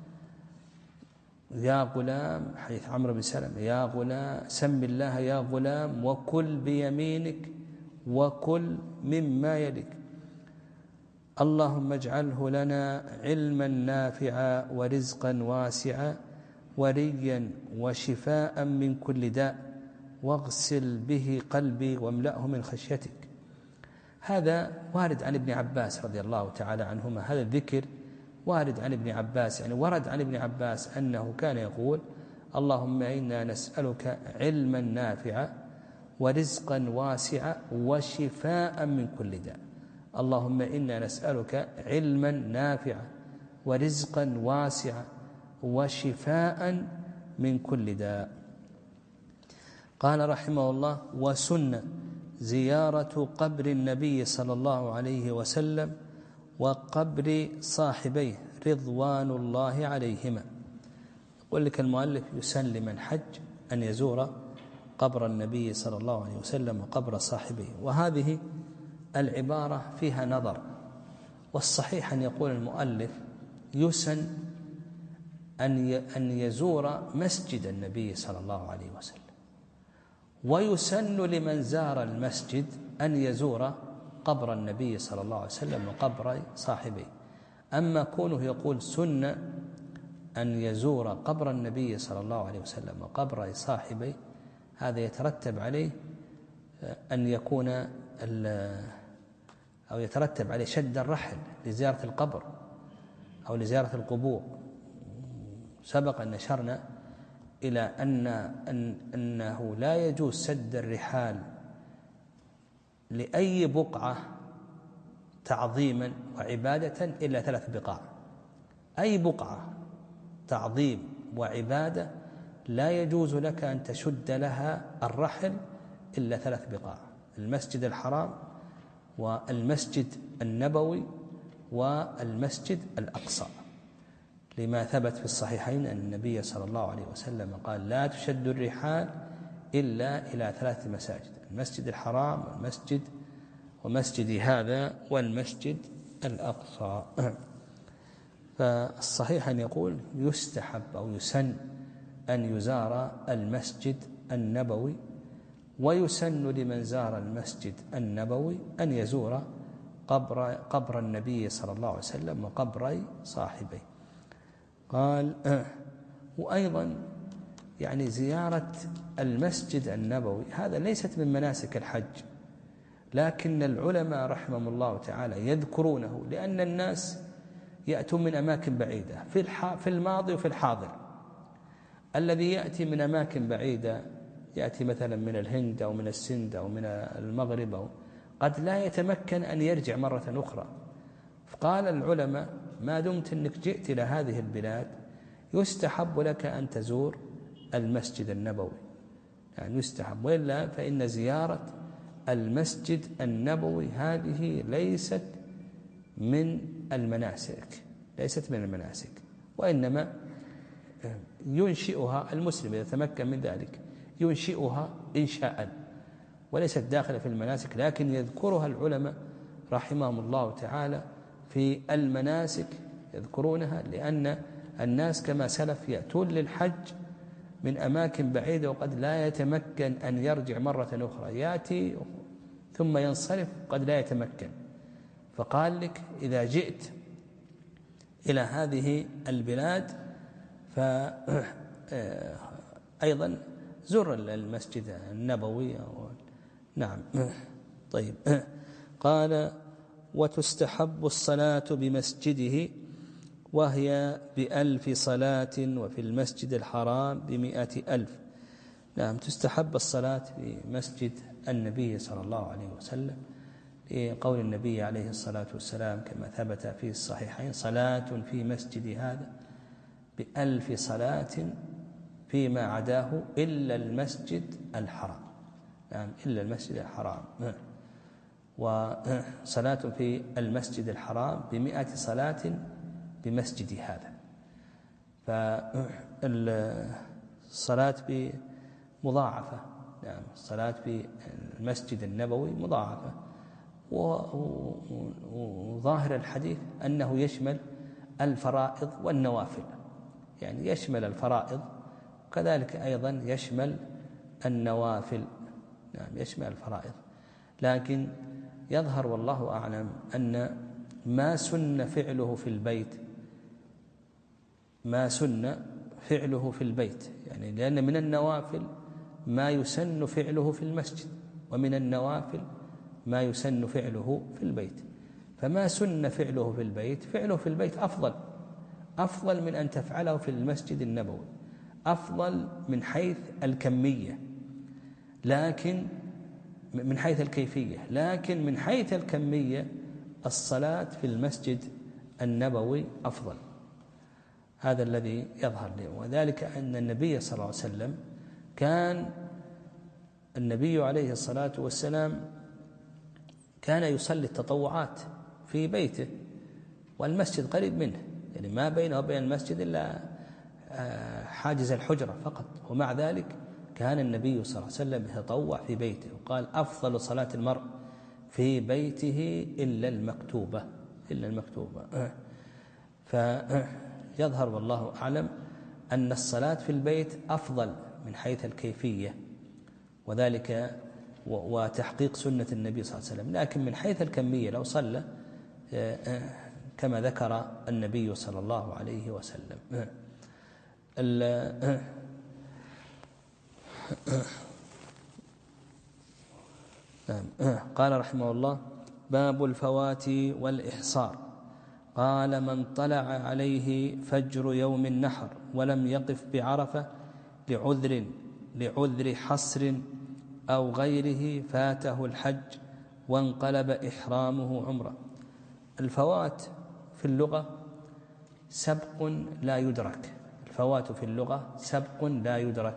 يا غلام، حديث عمرو بن سلمة: يا غلام سم الله يا غلام وكل بيمينك وكل مما يلك. اللهم اجعله لنا علما نافعا ورزقا واسعا وريا وشفاء من كل داء واغسل به قلبي واملأه من خشيتك. هذا وارد عن ابن عباس رضي الله تعالى عنهما، هذا الذكر وارد عن ابن عباس، يعني ورد عن ابن عباس أنه كان يقول: اللهم إنا نسألك علما نافعا ورزقا واسعا وشفاء من كل داء. اللهم إنا نسألك علما نافعا ورزقا واسعا وشفاء من كل داء. قال رحمه الله: وسن زيارة قبر النبي صلى الله عليه وسلم وقبر صاحبيه رضوان الله عليهما. يقول لك المؤلف: يسن لمن حج أن يزور قبر النبي صلى الله عليه وسلم وقبر صاحبيه. وهذه العبارة فيها نظر، والصحيح أن يقول المؤلف: يسن أن يزور مسجد النبي صلى الله عليه وسلم، ويسن لمن زار المسجد أن يزور قبر النبي صلى الله عليه وسلم وقبر صاحبيه. أما كونه يقول سن أن يزور قبر النبي صلى الله عليه وسلم وقبر صاحبيه، هذا يترتب عليه أن يكون أو يترتب عليه شد الرحل لزيارة القبر أو لزيارة القبور، سبق أن نشرنا إلى أن أن أنه لا يجوز سد الرحال لأي بقعة تعظيما وعبادة إلا ثلاث بقاع. أي بقعة تعظيم وعبادة لا يجوز لك أن تشد لها الرحل إلا ثلاث بقاع: المسجد الحرام والمسجد النبوي والمسجد الأقصى، لما ثبت في الصحيحين أن النبي صلى الله عليه وسلم قال: لا تشد الرحال إلا إلى ثلاث مساجد: المسجد الحرام والمسجد ومسجد هذا والمسجد الأقصى. فالصحيح أن يقول يستحب أو يسن أن يزار المسجد النبوي، ويسن لمن زار المسجد النبوي أن يزور قبر, قبر النبي صلى الله عليه وسلم وقبري صاحبيه. قال وأيضا يعني زيارة المسجد النبوي هذا ليست من مناسك الحج، لكن العلماء رحمهم الله تعالى يذكرونه لأن الناس يأتون من أماكن بعيدة في في الماضي وفي الحاضر. الذي يأتي من أماكن بعيدة يأتي مثلا من الهند أو من السند أو من المغرب أو قد لا يتمكن أن يرجع مرة أخرى. فقال العلماء: ما دمت أنك جئت إلى هذه البلاد يستحب لك أن تزور المسجد النبوي، يعني يستحب، وإلا فإن زيارة المسجد النبوي هذه ليست من المناسك ليست من المناسك وإنما ينشئها المسلم إذا تمكن من ذلك، ينشئها إنشاء وليست داخلة في المناسك، لكن يذكرها العلماء رحمهم الله تعالى في المناسك، يذكرونها لأن الناس كما سلف يأتون للحج من أماكن بعيدة وقد لا يتمكن أن يرجع مرة أخرى، يأتي ثم ينصرف قد لا يتمكن. فقال لك إذا جئت إلى هذه البلاد فأيضا زر المسجد النبوي. نعم. طيب. قال: وتستحب الصلاة بمسجده وهي بألف صلاة، وفي المسجد الحرام بمئة ألف. نعم، تستحب الصلاة بمسجد النبي صلى الله عليه وسلم لقول النبي عليه الصلاة والسلام كما ثبت في الصحيحين: صلاة في مسجد هذا بألف صلاة فيما عداه إلا المسجد الحرام. نعم، إلا المسجد الحرام. وصلاة في المسجد الحرام بمئة صلاة بمسجد هذا. فالصلاة بمضاعفة. نعم، الصلاة في المسجد النبوي مضاعفة، وظاهر الحديث أنه يشمل الفرائض والنوافل، يعني يشمل الفرائض وكذلك أيضا يشمل النوافل. نعم، يشمل الفرائض، لكن يظهر والله أعلم أن ما سن فعله في البيت ما سن فعله في البيت يعني لأن من النوافل ما يسن فعله في المسجد، ومن النوافل ما يسن فعله في البيت. فما سن فعله في البيت فعله في البيت أفضل أفضل من أن تفعله في المسجد النبوي، أفضل من حيث الكمية لكن من حيث الكيفية، لكن من حيث الكمية الصلاة في المسجد النبوي أفضل. هذا الذي يظهر لي، وذلك أن النبي صلى الله عليه وسلم كان النبي عليه الصلاة والسلام كان يصلي التطوعات في بيته والمسجد قريب منه، يعني ما بينه وبين المسجد إلا حاجز الحجرة فقط، ومع ذلك كان النبي صلى الله عليه وسلم يتطوع في بيته، وقال: أفضل صلاة المرء في بيته إلا المكتوبة إلا المكتوبة. فيظهر والله أعلم أن الصلاة في البيت أفضل من حيث الكيفية وذلك وتحقيق سنة النبي صلى الله عليه وسلم، لكن من حيث الكمية لو صلى كما ذكر النبي صلى الله عليه وسلم. قال رحمه الله: باب الفوات والإحصار. قال: من طلع عليه فجر يوم النحر ولم يقف بعرفة لعذر لعذر حصر أو غيره فاته الحج وانقلب إحرامه عمرة. الفوات في اللغة سبق لا يدرك، الفوات في اللغة سبق لا يدرك.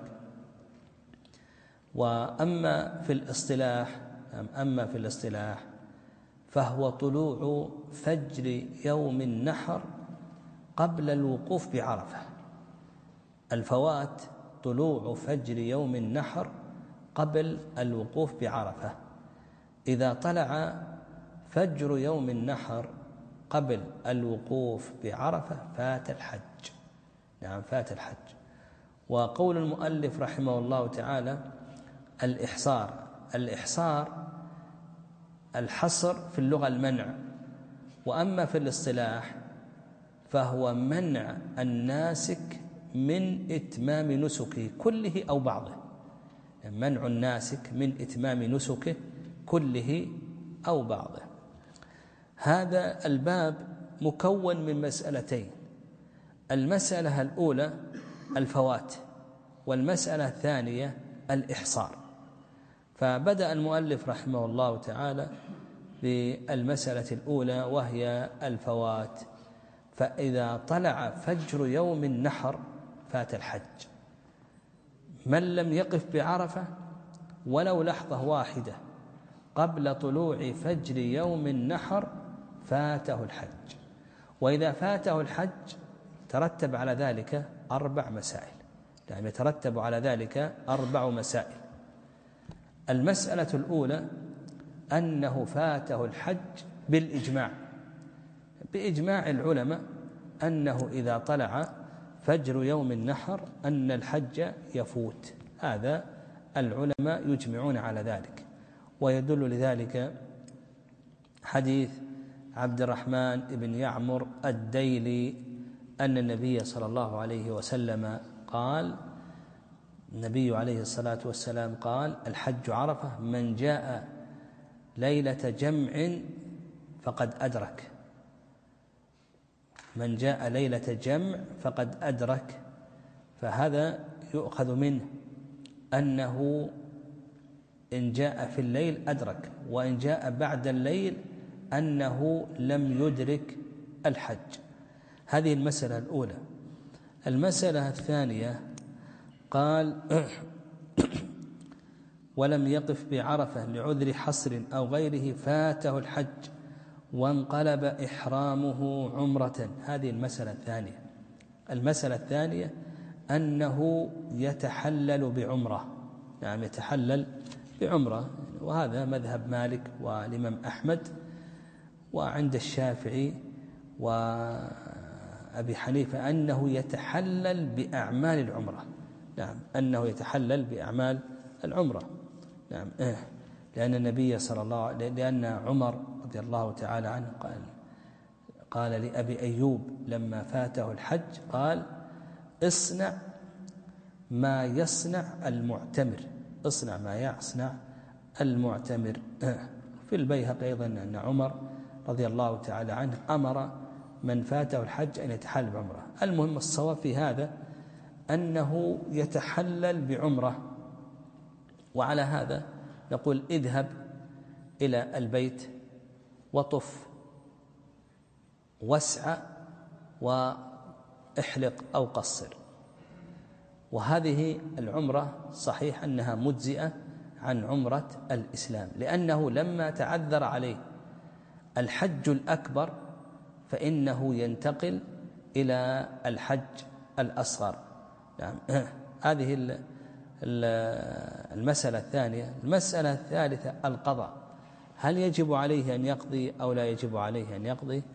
وأما في الاصطلاح أما في الاصطلاح فهو طلوع فجر يوم النحر قبل الوقوف بعرفة. الفوات طلوع فجر يوم النحر قبل الوقوف بعرفة. إذا طلع فجر يوم النحر قبل الوقوف بعرفة فات الحج. نعم فات الحج. وقول المؤلف رحمه الله تعالى الإحصار. الإحصار الحصر في اللغة المنع، وأما في الاصطلاح فهو منع الناسك من إتمام نسكه كله أو بعضه. منع الناسك من إتمام نسكه كله أو بعضه. هذا الباب مكون من مسألتين: المسألة الأولى الفوات، والمسألة الثانية الإحصار. فبدأ المؤلف رحمه الله تعالى بالمسألة الأولى وهي الفوات. فإذا طلع فجر يوم النحر فات الحج. من لم يقف بعرفة ولو لحظة واحدة قبل طلوع فجر يوم النحر فاته الحج. وإذا فاته الحج ترتب على ذلك أربع مسائل، يعني يترتب على ذلك أربع مسائل. المسألة الأولى أنه فاته الحج بالإجماع، بإجماع العلماء أنه إذا طلع فجر يوم النحر أن الحج يفوت. هذا العلماء يجمعون على ذلك، ويدل لذلك حديث عبد الرحمن بن يعمر الديلي أن النبي صلى الله عليه وسلم قال النبي عليه الصلاة والسلام قال: الحج عرفة، من جاء ليلة جمع فقد أدرك. من جاء ليلة جمع فقد أدرك. فهذا يؤخذ منه أنه إن جاء في الليل أدرك، وإن جاء بعد الليل أنه لم يدرك الحج. هذه المسألة الأولى. المسألة الثانية قال: ولم يقف بعرفة لعذر حصر أو غيره فاته الحج وانقلب إحرامه عمرة. هذه المسألة الثانية. المسألة الثانية أنه يتحلل بعمرة، يعني يتحلل بعمرة، وهذا مذهب مالك والإمام أحمد وعند الشافعي وأبي حنيفة أنه يتحلل بأعمال العمرة. نعم أنه يتحلل بأعمال العمرة. نعم لأن النبي صلى الله عليه لأن عمر رضي الله تعالى عنه قال قال لأبي أيوب لما فاته الحج قال: اصنع ما يصنع المعتمر، اصنع ما يصنع المعتمر. في البيهقي أيضا أن عمر رضي الله تعالى عنه أمر من فاته الحج أن يتحلل بعمرة. المهم الصواب في هذا أنه يتحلل بعمرة. وعلى هذا نقول: اذهب إلى البيت وطف واسعى واحلق أو قصر. وهذه العمرة صحيح أنها مجزئة عن عمرة الإسلام، لأنه لما تعذر عليه الحج الأكبر فإنه ينتقل إلى الحج الأصغر. نعم هذه المسألة الثانية. المسألة الثالثة القضاء. هل يجب عليه أن يقضي أو لا يجب عليه أن يقضي؟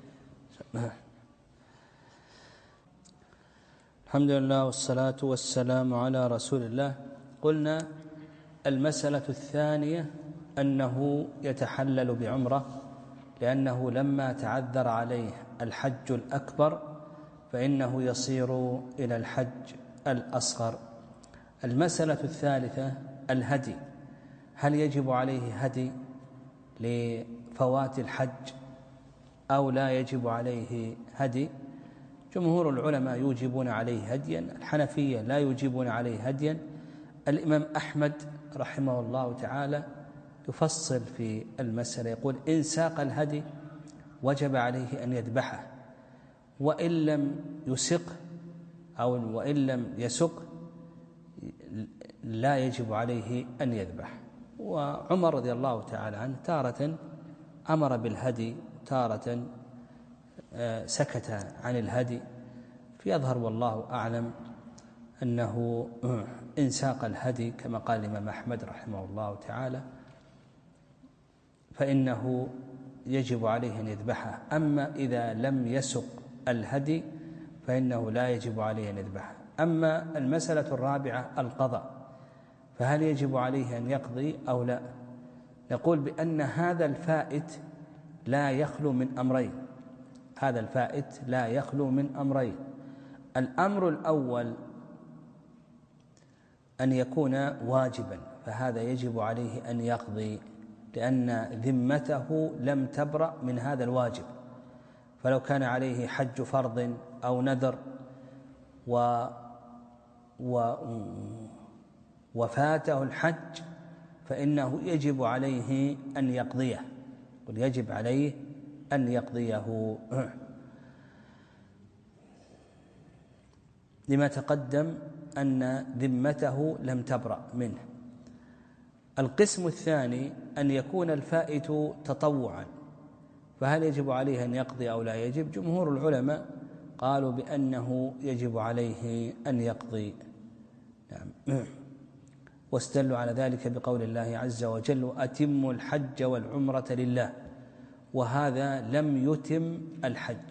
الحمد لله والصلاة والسلام على رسول الله. قلنا المسألة الثانية أنه يتحلل بعمرة، لأنه لما تعذر عليه الحج الأكبر فإنه يصير إلى الحج الأصغر. المسألة الثالثة الهدي. هل يجب عليه هدي لفوات الحج أو لا يجب عليه هدي. جمهور العلماء يوجبون عليه هديا، الحنفية لا يوجبون عليه هديا. الإمام أحمد رحمه الله تعالى يفصل في المسألة، يقول إن ساق الهدي وجب عليه أن يذبحه، وإن لم يسق أو وإن لم يسق لا يجب عليه أن يذبح. وعمر رضي الله تعالى عنه تارة أمر بالهدي، تارة سكت عن الهدي. فيظهر والله أعلم أنه إن ساق الهدي كما قال الإمام أحمد رحمه الله تعالى فإنه يجب عليه أن يذبحه. أما إذا لم يسق الهدي فإنه لا يجب عليه أن يذبحه. أما المسألة الرابعة القضاء، فهل يجب عليه أن يقضي أو لا؟ نقول بأن هذا الفائت لا يخلو من أمرين، هذا الفائت لا يخلو من أمرين. الأمر الأول أن يكون واجبا، فهذا يجب عليه أن يقضي لأن ذمته لم تبرأ من هذا الواجب. فلو كان عليه حج فرض أو نذر و و وفاته الحج فإنه يجب عليه أن يقضيه، قل يجب عليه أن يقضيه لما تقدم أن ذمته لم تبرأ منه. القسم الثاني أن يكون الفائت تطوعا، فهل يجب عليه أن يقضي أو لا يجب؟ جمهور العلماء قالوا بأنه يجب عليه أن يقضي، نعم. واستدلوا على ذلك بقول الله عز وجل أتموا الحج والعمرة لله، وهذا لم يتم الحج.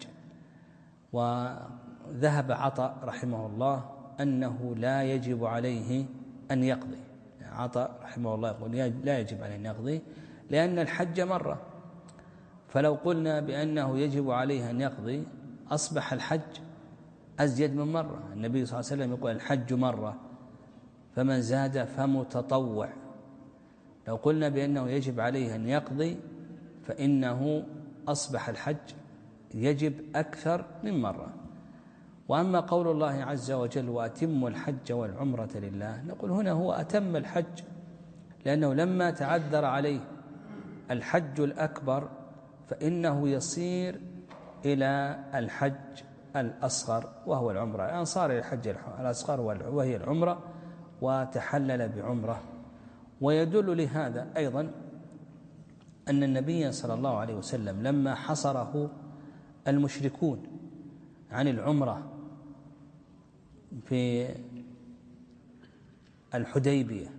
وذهب عطاء رحمه الله أنه لا يجب عليه أن يقضي. عطاء رحمه الله يقول لا يجب عليه أن يقضي لأن الحج مرة، فلو قلنا بأنه يجب عليه أن يقضي أصبح الحج أزيد من مرة. النبي صلى الله عليه وسلم يقول الحج مرة فمن زاد فمتطوع. لو قلنا بأنه يجب عليه أن يقضي فإنه أصبح الحج يجب أكثر من مرة. وأما قول الله عز وجل وأتموا الحج والعمرة لله، نقول هنا هو أتم الحج لأنه لما تعذر عليه الحج الأكبر فإنه يصير إلى الحج الأصغر وهو العمرة، يعني صار إلى الحج الأصغر وهي العمرة وتحلل بعمرة. ويدل لهذا أيضا أن النبي صلى الله عليه وسلم لما حصره المشركون عن العمرة في الحديبية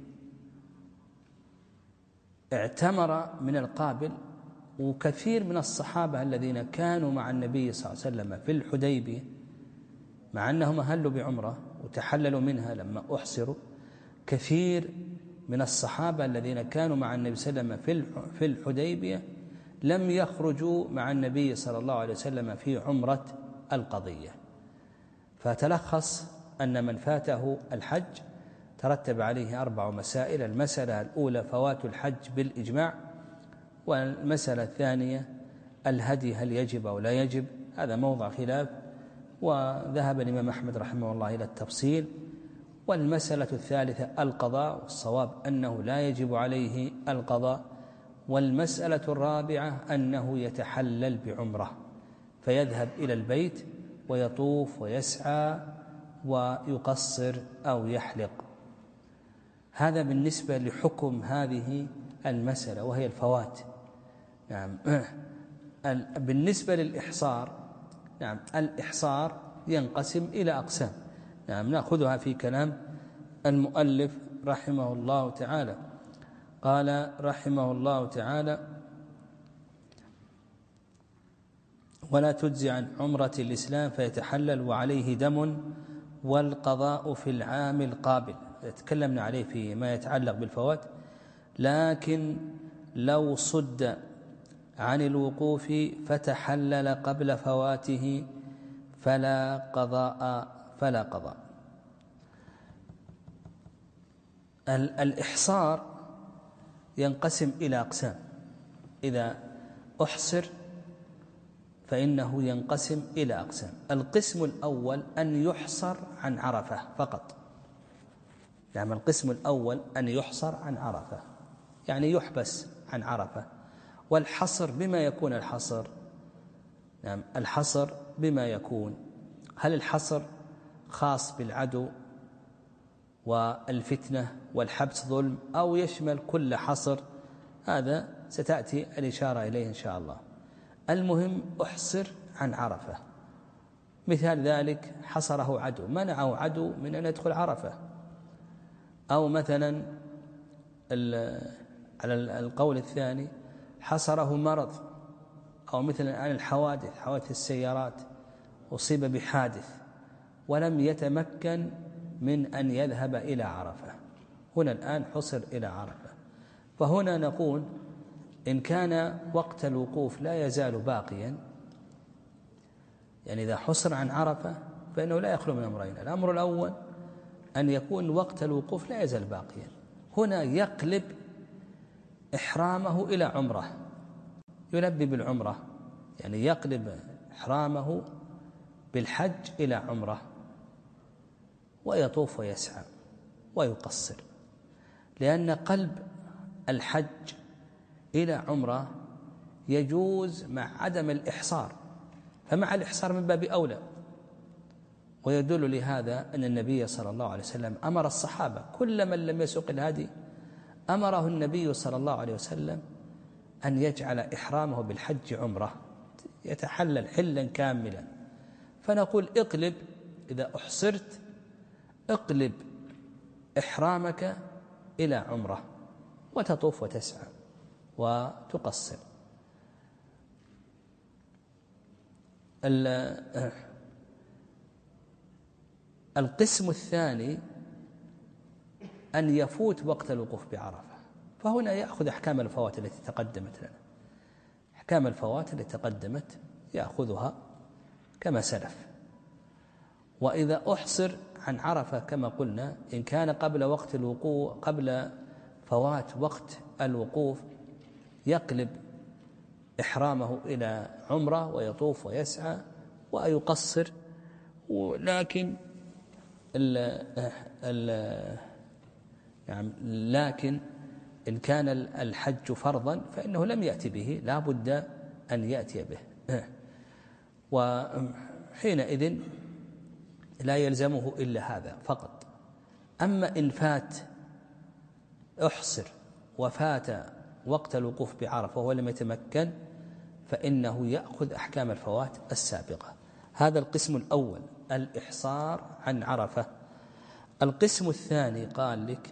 اعتمر من القابل، وكثير من الصحابة الذين كانوا مع النبي صلى الله عليه وسلم في الحديبية مع أنهم أهلوا بعمرة وتحللوا منها لما أحصروا، كثير من الصحابة الذين كانوا مع النبي صلى الله عليه وسلم في الحديبية لم يخرجوا مع النبي صلى الله عليه وسلم في عمرة القضية. فتلخص أن من فاته الحج ترتب عليه أربع مسائل. المسألة الأولى فوات الحج بالإجماع، والمسألة الثانية الهدي هل يجب أو لا يجب، هذا موضع خلاف وذهب الإمام أحمد رحمه الله إلى التفصيل. والمسألة الثالثة القضاء، والصواب أنه لا يجب عليه القضاء. والمسألة الرابعة أنه يتحلل بعمرة فيذهب إلى البيت ويطوف ويسعى ويقصر أو يحلق. هذا بالنسبة لحكم هذه المسألة وهي الفوات. نعم. بالنسبة للإحصار، نعم، الإحصار ينقسم إلى أقسام، نعم، نأخذها في كلام المؤلف رحمه الله تعالى. قال رحمه الله تعالى ولا تجزي عن عمرة الإسلام فيتحلل وعليه دم والقضاء في العام القابل. تكلمنا عليه في ما يتعلق بالفوات. لكن لو صد عن الوقوف فتحلل قبل فواته فلا قضاء فلا قضاء. الإحصار ينقسم إلى أقسام. إذا أحصر فإنه ينقسم إلى أقسام. القسم الأول أن يحصر عن عرفة فقط. يعني القسم الأول أن يحصر عن عرفة، يعني يحبس عن عرفة. والحصر بما يكون الحصر، نعم الحصر بما يكون، هل الحصر خاص بالعدو والفتنة والحبس ظلم، أو يشمل كل حصر؟ هذا ستأتي الإشارة إليه إن شاء الله. المهم أحصر عن عرفة. مثال ذلك حصره عدو، منعه عدو من أن يدخل عرفة. أو مثلا على القول الثاني حصره مرض، أو مثلا عن الحوادث، حوادث السيارات، أصيب بحادث ولم يتمكن من أن يذهب إلى عرفة، هنا الآن حصر إلى عرفة. فهنا نقول إن كان وقت الوقوف لا يزال باقيا، يعني إذا حصر عن عرفة فإنه لا يخلو من أمرين. الأمر الأول أن يكون وقت الوقوف لا يزال باقيا، هنا يقلب إحرامه إلى عمرة، يلبي بالعمرة، يعني يقلب إحرامه بالحج إلى عمرة، ويطوف ويسعى ويقصر. لأن قلب الحج إلى عمرة يجوز مع عدم الإحصار، فمع الإحصار من باب أولى. ويدل لهذا أن النبي صلى الله عليه وسلم أمر الصحابة كل من لم يسوق الهدي، أمره النبي صلى الله عليه وسلم أن يجعل إحرامه بالحج عمرة، يتحلل حلا كاملا. فنقول اقلب إذا أحصرت، اقلب إحرامك إلى عمرة وتطوف وتسعى وتقصر. القسم الثاني أن يفوت وقت الوقوف بعرفة، فهنا يأخذ أحكام الفوات التي تقدمت لنا. أحكام الفوات التي تقدمت يأخذها كما سلف. وإذا أحصر عن عرفة كما قلنا، إن كان قبل وقت الوقوف، قبل فوات وقت الوقوف، يقلب إحرامه إلى عمرة ويطوف ويسعى ويقصر. ولكن ال ال يعني لكن إن كان الحج فرضا فإنه لم يأتي به، لا بد أن يأتي به، وحينئذ لا يلزمه إلا هذا فقط. أما إن فات أحصر وفات وقت الوقوف بعرفة وهو لم يتمكن، فإنه يأخذ أحكام الفوات السابقة. هذا القسم الأول، الإحصار عن عرفة. القسم الثاني قال لك: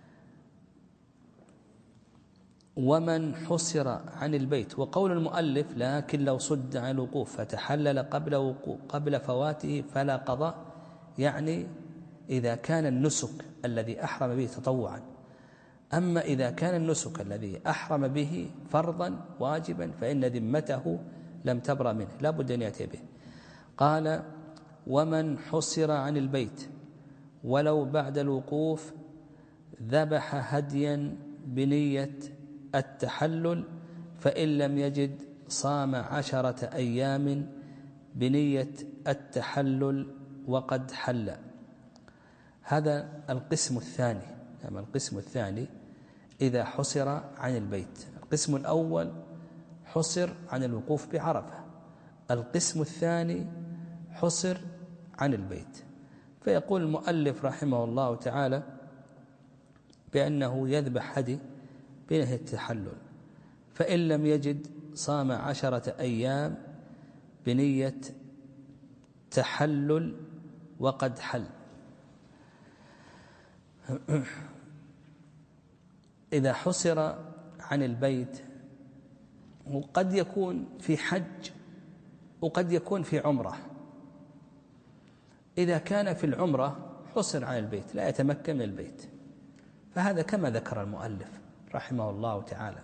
ومن حصر عن البيت. وقول المؤلف: لكن لو صد عن الوقوف فتحلل قبل وقوف قبل فواته فلا قضاء، يعني إذا كان النسك الذي أحرم به تطوعا. أما إذا كان النسك الذي أحرم به فرضا واجبا فإن ذمته لم تبرأ منه، لا بد أن يأتي به. قال: ومن حصر عن البيت ولو بعد الوقوف ذبح هديا بنية التحلل، فإن لم يجد صام عشرة أيام بنية التحلل وقد حل. هذا القسم الثاني. أما القسم الثاني إذا حصر عن البيت. القسم الأول حصر عن الوقوف بعرفة، القسم الثاني حصر عن البيت. فيقول المؤلف رحمه الله تعالى بأنه يذبح هدي بنية التحلل، فإن لم يجد صام عشرة أيام بنية تحلل وقد حل. إذا حصر عن البيت وقد يكون في حج وقد يكون في عمرة. إذا كان في العمرة حصر عن البيت، لا يتمكن من البيت، فهذا كما ذكر المؤلف رحمه الله تعالى،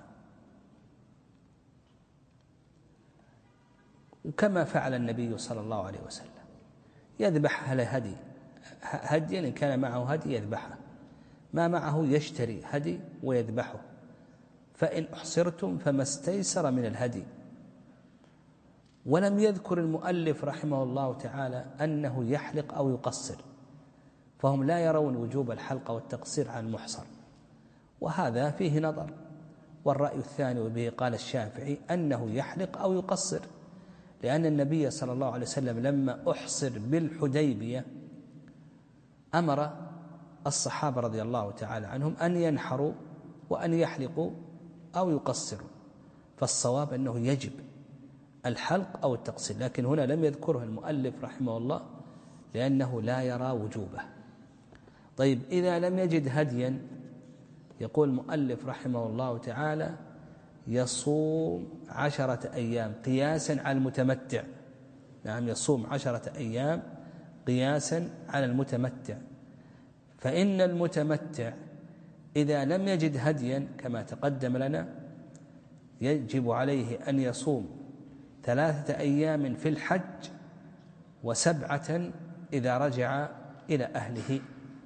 وكما فعل النبي صلى الله عليه وسلم، يذبح على هدي هديا إن كان معه هدي يذبحه، ما معه يشتري هدي ويذبحه. فإن أحصرتم فما استيسر من الهدي. ولم يذكر المؤلف رحمه الله تعالى أنه يحلق أو يقصر، فهم لا يرون وجوب الحلق والتقصير على المحصر، وهذا فيه نظر. والرأي الثاني وبه قال الشافعي أنه يحلق أو يقصر، لأن النبي صلى الله عليه وسلم لما أحصر بالحديبية أمر الصحابة رضي الله تعالى عنهم أن ينحروا وأن يحلقوا أو يقصروا، فالصواب أنه يجب الحلق أو التقصير، لكن هنا لم يذكره المؤلف رحمه الله لأنه لا يرى وجوبه. طيب إذا لم يجد هديا، يقول المؤلف رحمه الله تعالى يصوم عشرة أيام قياسا على المتمتع. نعم، يصوم عشرة أيام قياسا على المتمتع. فإن المتمتع إذا لم يجد هديا كما تقدم لنا يجب عليه أن يصوم ثلاثة أيام في الحج وسبعة إذا رجع إلى أهله.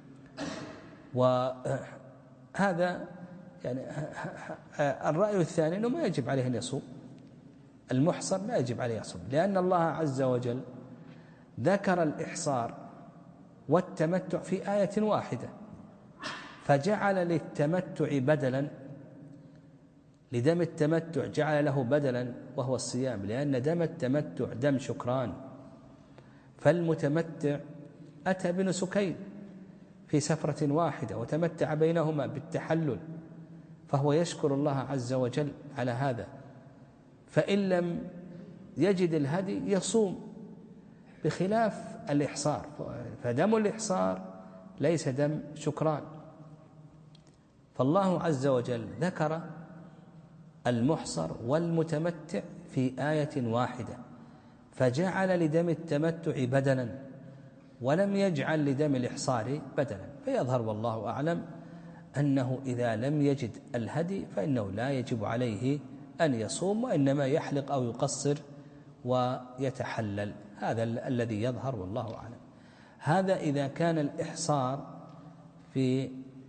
وهذا يعني الرأي الثاني أنه ما يجب عليه أن يصوم، المحصر ما يجب عليه يصوم، لأن الله عز وجل ذكر الإحصار والتمتع في آية واحدة، فجعل للتمتع بدلا، لدم التمتع جعل له بدلا وهو الصيام، لأن دم التمتع دم شكران. فالمتمتع أتى بنسكين في سفرة واحدة وتمتع بينهما بالتحلل، فهو يشكر الله عز وجل على هذا. فإن لم يجد الهدي يصوم، بخلاف الإحصار، فدم الإحصار ليس دم شكران. فالله عز وجل ذكر المحصر والمتمتع في آية واحدة، فجعل لدم التمتع بدلا ولم يجعل لدم الإحصار بدلا. فيظهر والله أعلم أنه إذا لم يجد الهدي فإنه لا يجب عليه أن يصوم، وإنما يحلق أو يقصر ويتحلل. هذا الذي يظهر والله أعلم. هذا إذا كان الإحصار في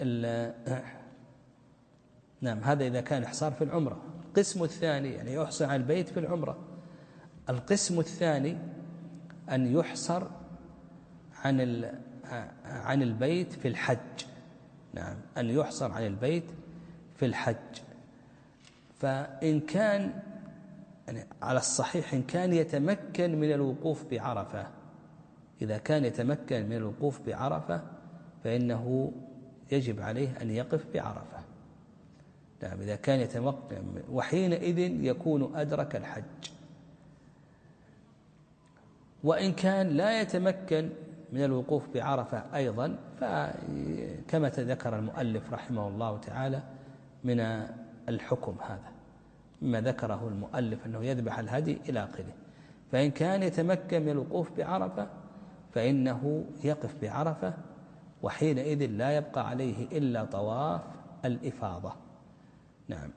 نعم هذا إذا كان إحصار في العمرة. القسم الثاني يعني يحصر عن البيت في العمرة. القسم الثاني أن يحصر عن عن البيت في الحج. نعم، أن يحصر عن البيت في الحج. فإن كان يعني على الصحيح إن كان يتمكن من الوقوف بعرفة، إذا كان يتمكن من الوقوف بعرفة فإنه يجب عليه أن يقف بعرفة. نعم، إذا كان يتمكن، وحينئذ يكون أدرك الحج. وإن كان لا يتمكن من الوقوف بعرفة أيضا، فكما تذكر المؤلف رحمه الله تعالى من الحكم هذا مما ذكره المؤلف أنه يذبح الهدي إلى آخره. فإن كان يتمكن من الوقوف بعرفة فإنه يقف بعرفة، وحينئذ لا يبقى عليه إلا طواف الإفاضة. نعم،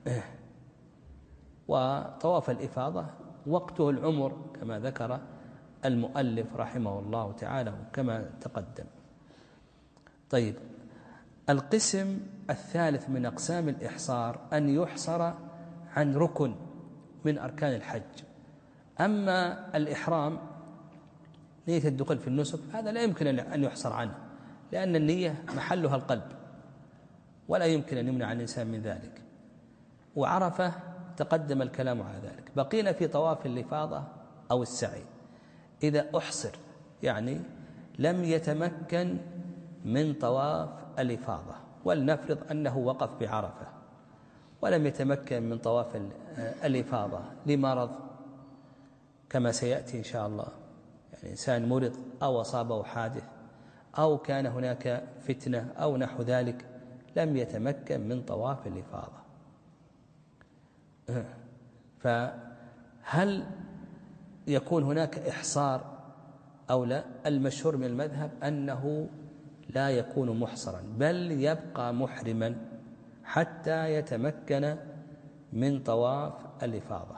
وطواف الإفاضة وقته العمر كما ذكر المؤلف رحمه الله تعالى كما تقدم. طيب، القسم الثالث من أقسام الإحصار أن يحصر عن ركن من أركان الحج. أما الإحرام نية الدخول في النسك هذا لا يمكن أن يحصر عنه، لأن النية محلها القلب ولا يمكن أن يمنع الإنسان من ذلك. وعرفة تقدم الكلام على ذلك. بقينا في طواف الإفاضة أو السعي. إذا أحصر يعني لم يتمكن من طواف الإفاضة، ولنفرض أنه وقف بعرفة ولم يتمكن من طواف الإفاضة لمرض كما سيأتي إن شاء الله، يعني إنسان مرض أو أصابه حادث أو كان هناك فتنة أو نحو ذلك، لم يتمكن من طواف الإفاضة. فهل يكون هناك إحصار أو لا؟ المشهور من المذهب أنه لا يكون محصرا، بل يبقى محرما حتى يتمكن من طواف الإفاضة.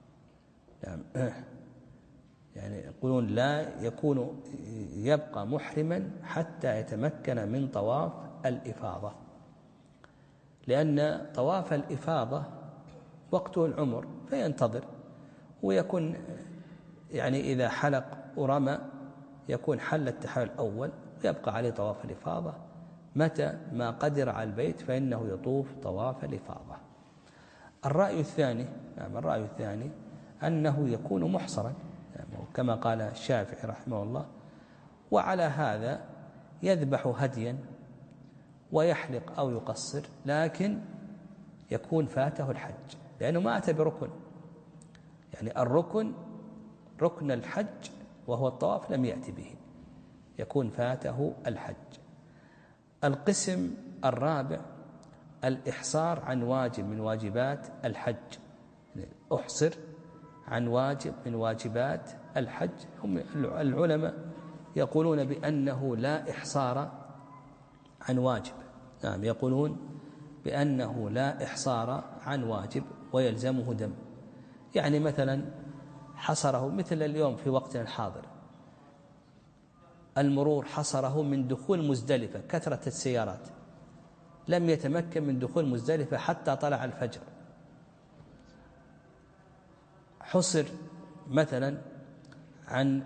يعني يقولون لا يكون يبقى محرما حتى يتمكن من طواف الإفاضة، لأن طواف الإفاضة وقته العمر فينتظر ويكون يعني إذا حلق ورمى يكون حل التحلل الأول ويبقى عليه طواف الإفاضة. متى ما قدر على البيت فإنه يطوف طواف الإفاضة. الرأي الثاني نعم الرأي الثاني أنه يكون محصرا كما قال الشافعي رحمه الله، وعلى هذا يذبح هديا ويحلق أو يقصر، لكن يكون فاته الحج لأنه ما أتى بركن. يعني الركن ركن الحج وهو الطواف لم يأتي به، يكون فاته الحج. القسم الرابع الإحصار عن واجب من واجبات الحج، أحصر عن واجب من واجبات الحج. هم العلماء يقولون بأنه لا إحصار عن واجب، نعم يقولون بأنه لا إحصار عن واجب ويلزمه دم. يعني مثلا حصره مثل اليوم في وقتنا الحاضر المرور حصره من دخول مزدلفة، كثرة السيارات لم يتمكن من دخول مزدلفة حتى طلع الفجر. حصر مثلا عن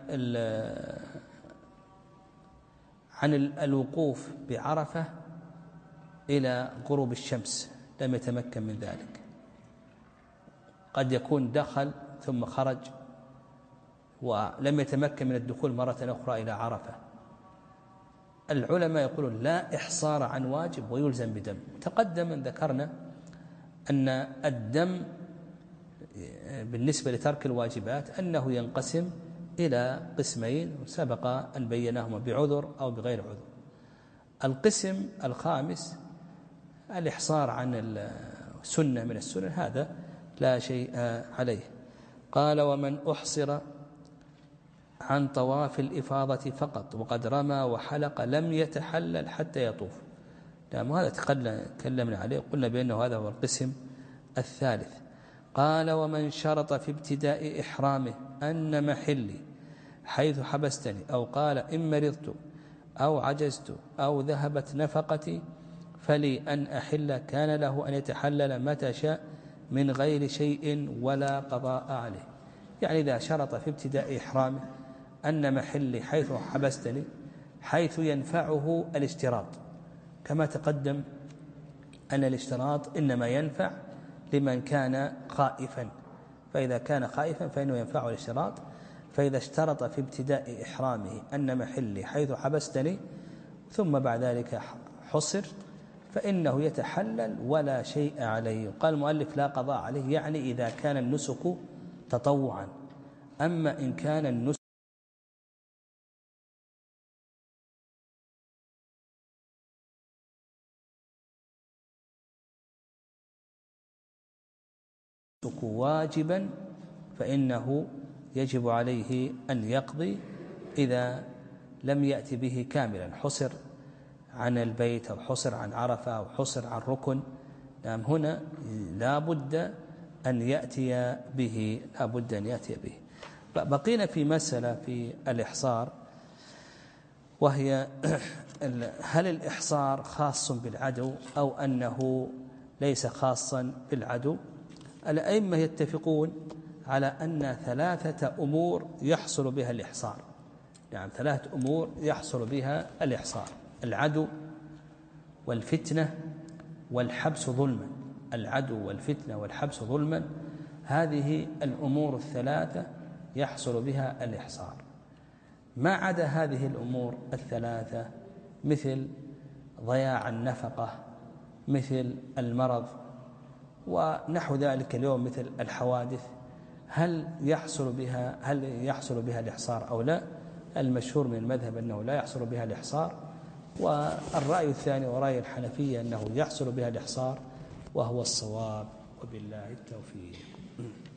عن الوقوف بعرفة إلى غروب الشمس، لم يتمكن من ذلك. قد يكون دخل ثم خرج ولم يتمكن من الدخول مرة أخرى إلى عرفة. العلماء يقولون لا إحصار عن واجب ويلزم بدم. تقدم أن ذكرنا أن الدم بالنسبة لترك الواجبات أنه ينقسم إلى قسمين سبق أن بيناهما بعذر أو بغير عذر. القسم الخامس الإحصار عن السنة من السنن، هذا لا شيء عليه. قال ومن أحصر عن طواف الإفاضة فقط وقد رمى وحلق لم يتحلل حتى يطوف. نعم هذا تكلمنا عليه، قلنا بأنه هذا هو القسم الثالث. قال ومن شرط في ابتداء إحرامه أن محلي حيث حبستني، أو قال إن مرضت أو عجزت أو ذهبت نفقتي فلي أن أحل، كان له أن يتحلل متى شاء من غير شيء ولا قضاء عليه. يعني إذا شرط في ابتداء إحرامه أن محلي حيث حبستني، حيث ينفعه الاشتراط، كما تقدم أن الاشتراط إنما ينفع لمن كان خائفا، فإذا كان خائفا فإنه ينفعه الاشتراط. فإذا اشترط في ابتداء إحرامه أن محلي حيث حبستني ثم بعد ذلك حصر فإنه يتحلل ولا شيء عليه. قال المؤلف لا قضاء عليه، يعني إذا كان النسك تطوعا. أما إن كان النسك واجبا فإنه يجب عليه أن يقضي إذا لم يأتي به كاملا، حصر عن البيت أو حصر عن عرفة أو حصر عن ركن. نعم هنا لا بد أن يأتي به، لا بد أن يأتي به. بقينا في مسألة في الإحصار، وهي هل الإحصار خاص بالعدو أو أنه ليس خاصا بالعدو؟ الأئمة يتفقون على أن ثلاثة أمور يحصل بها الإحصار. يعني ثلاثة أمور يحصل بها الإحصار: العدو والفتنة والحبس ظلما. العدو والفتنة والحبس ظلما، هذه الأمور الثلاثة يحصل بها الإحصار. ما عدا هذه الأمور الثلاثة مثل ضياع النفقة، مثل المرض، ونحو ذلك اليوم مثل الحوادث، هل يحصل بها هل يحصل بها الإحصار أو لا؟ المشهور من المذهب أنه لا يحصل بها الإحصار، والرأي الثاني ورأي الحنفية أنه يحصل بها الإحصار، وهو الصواب، وبالله التوفيق.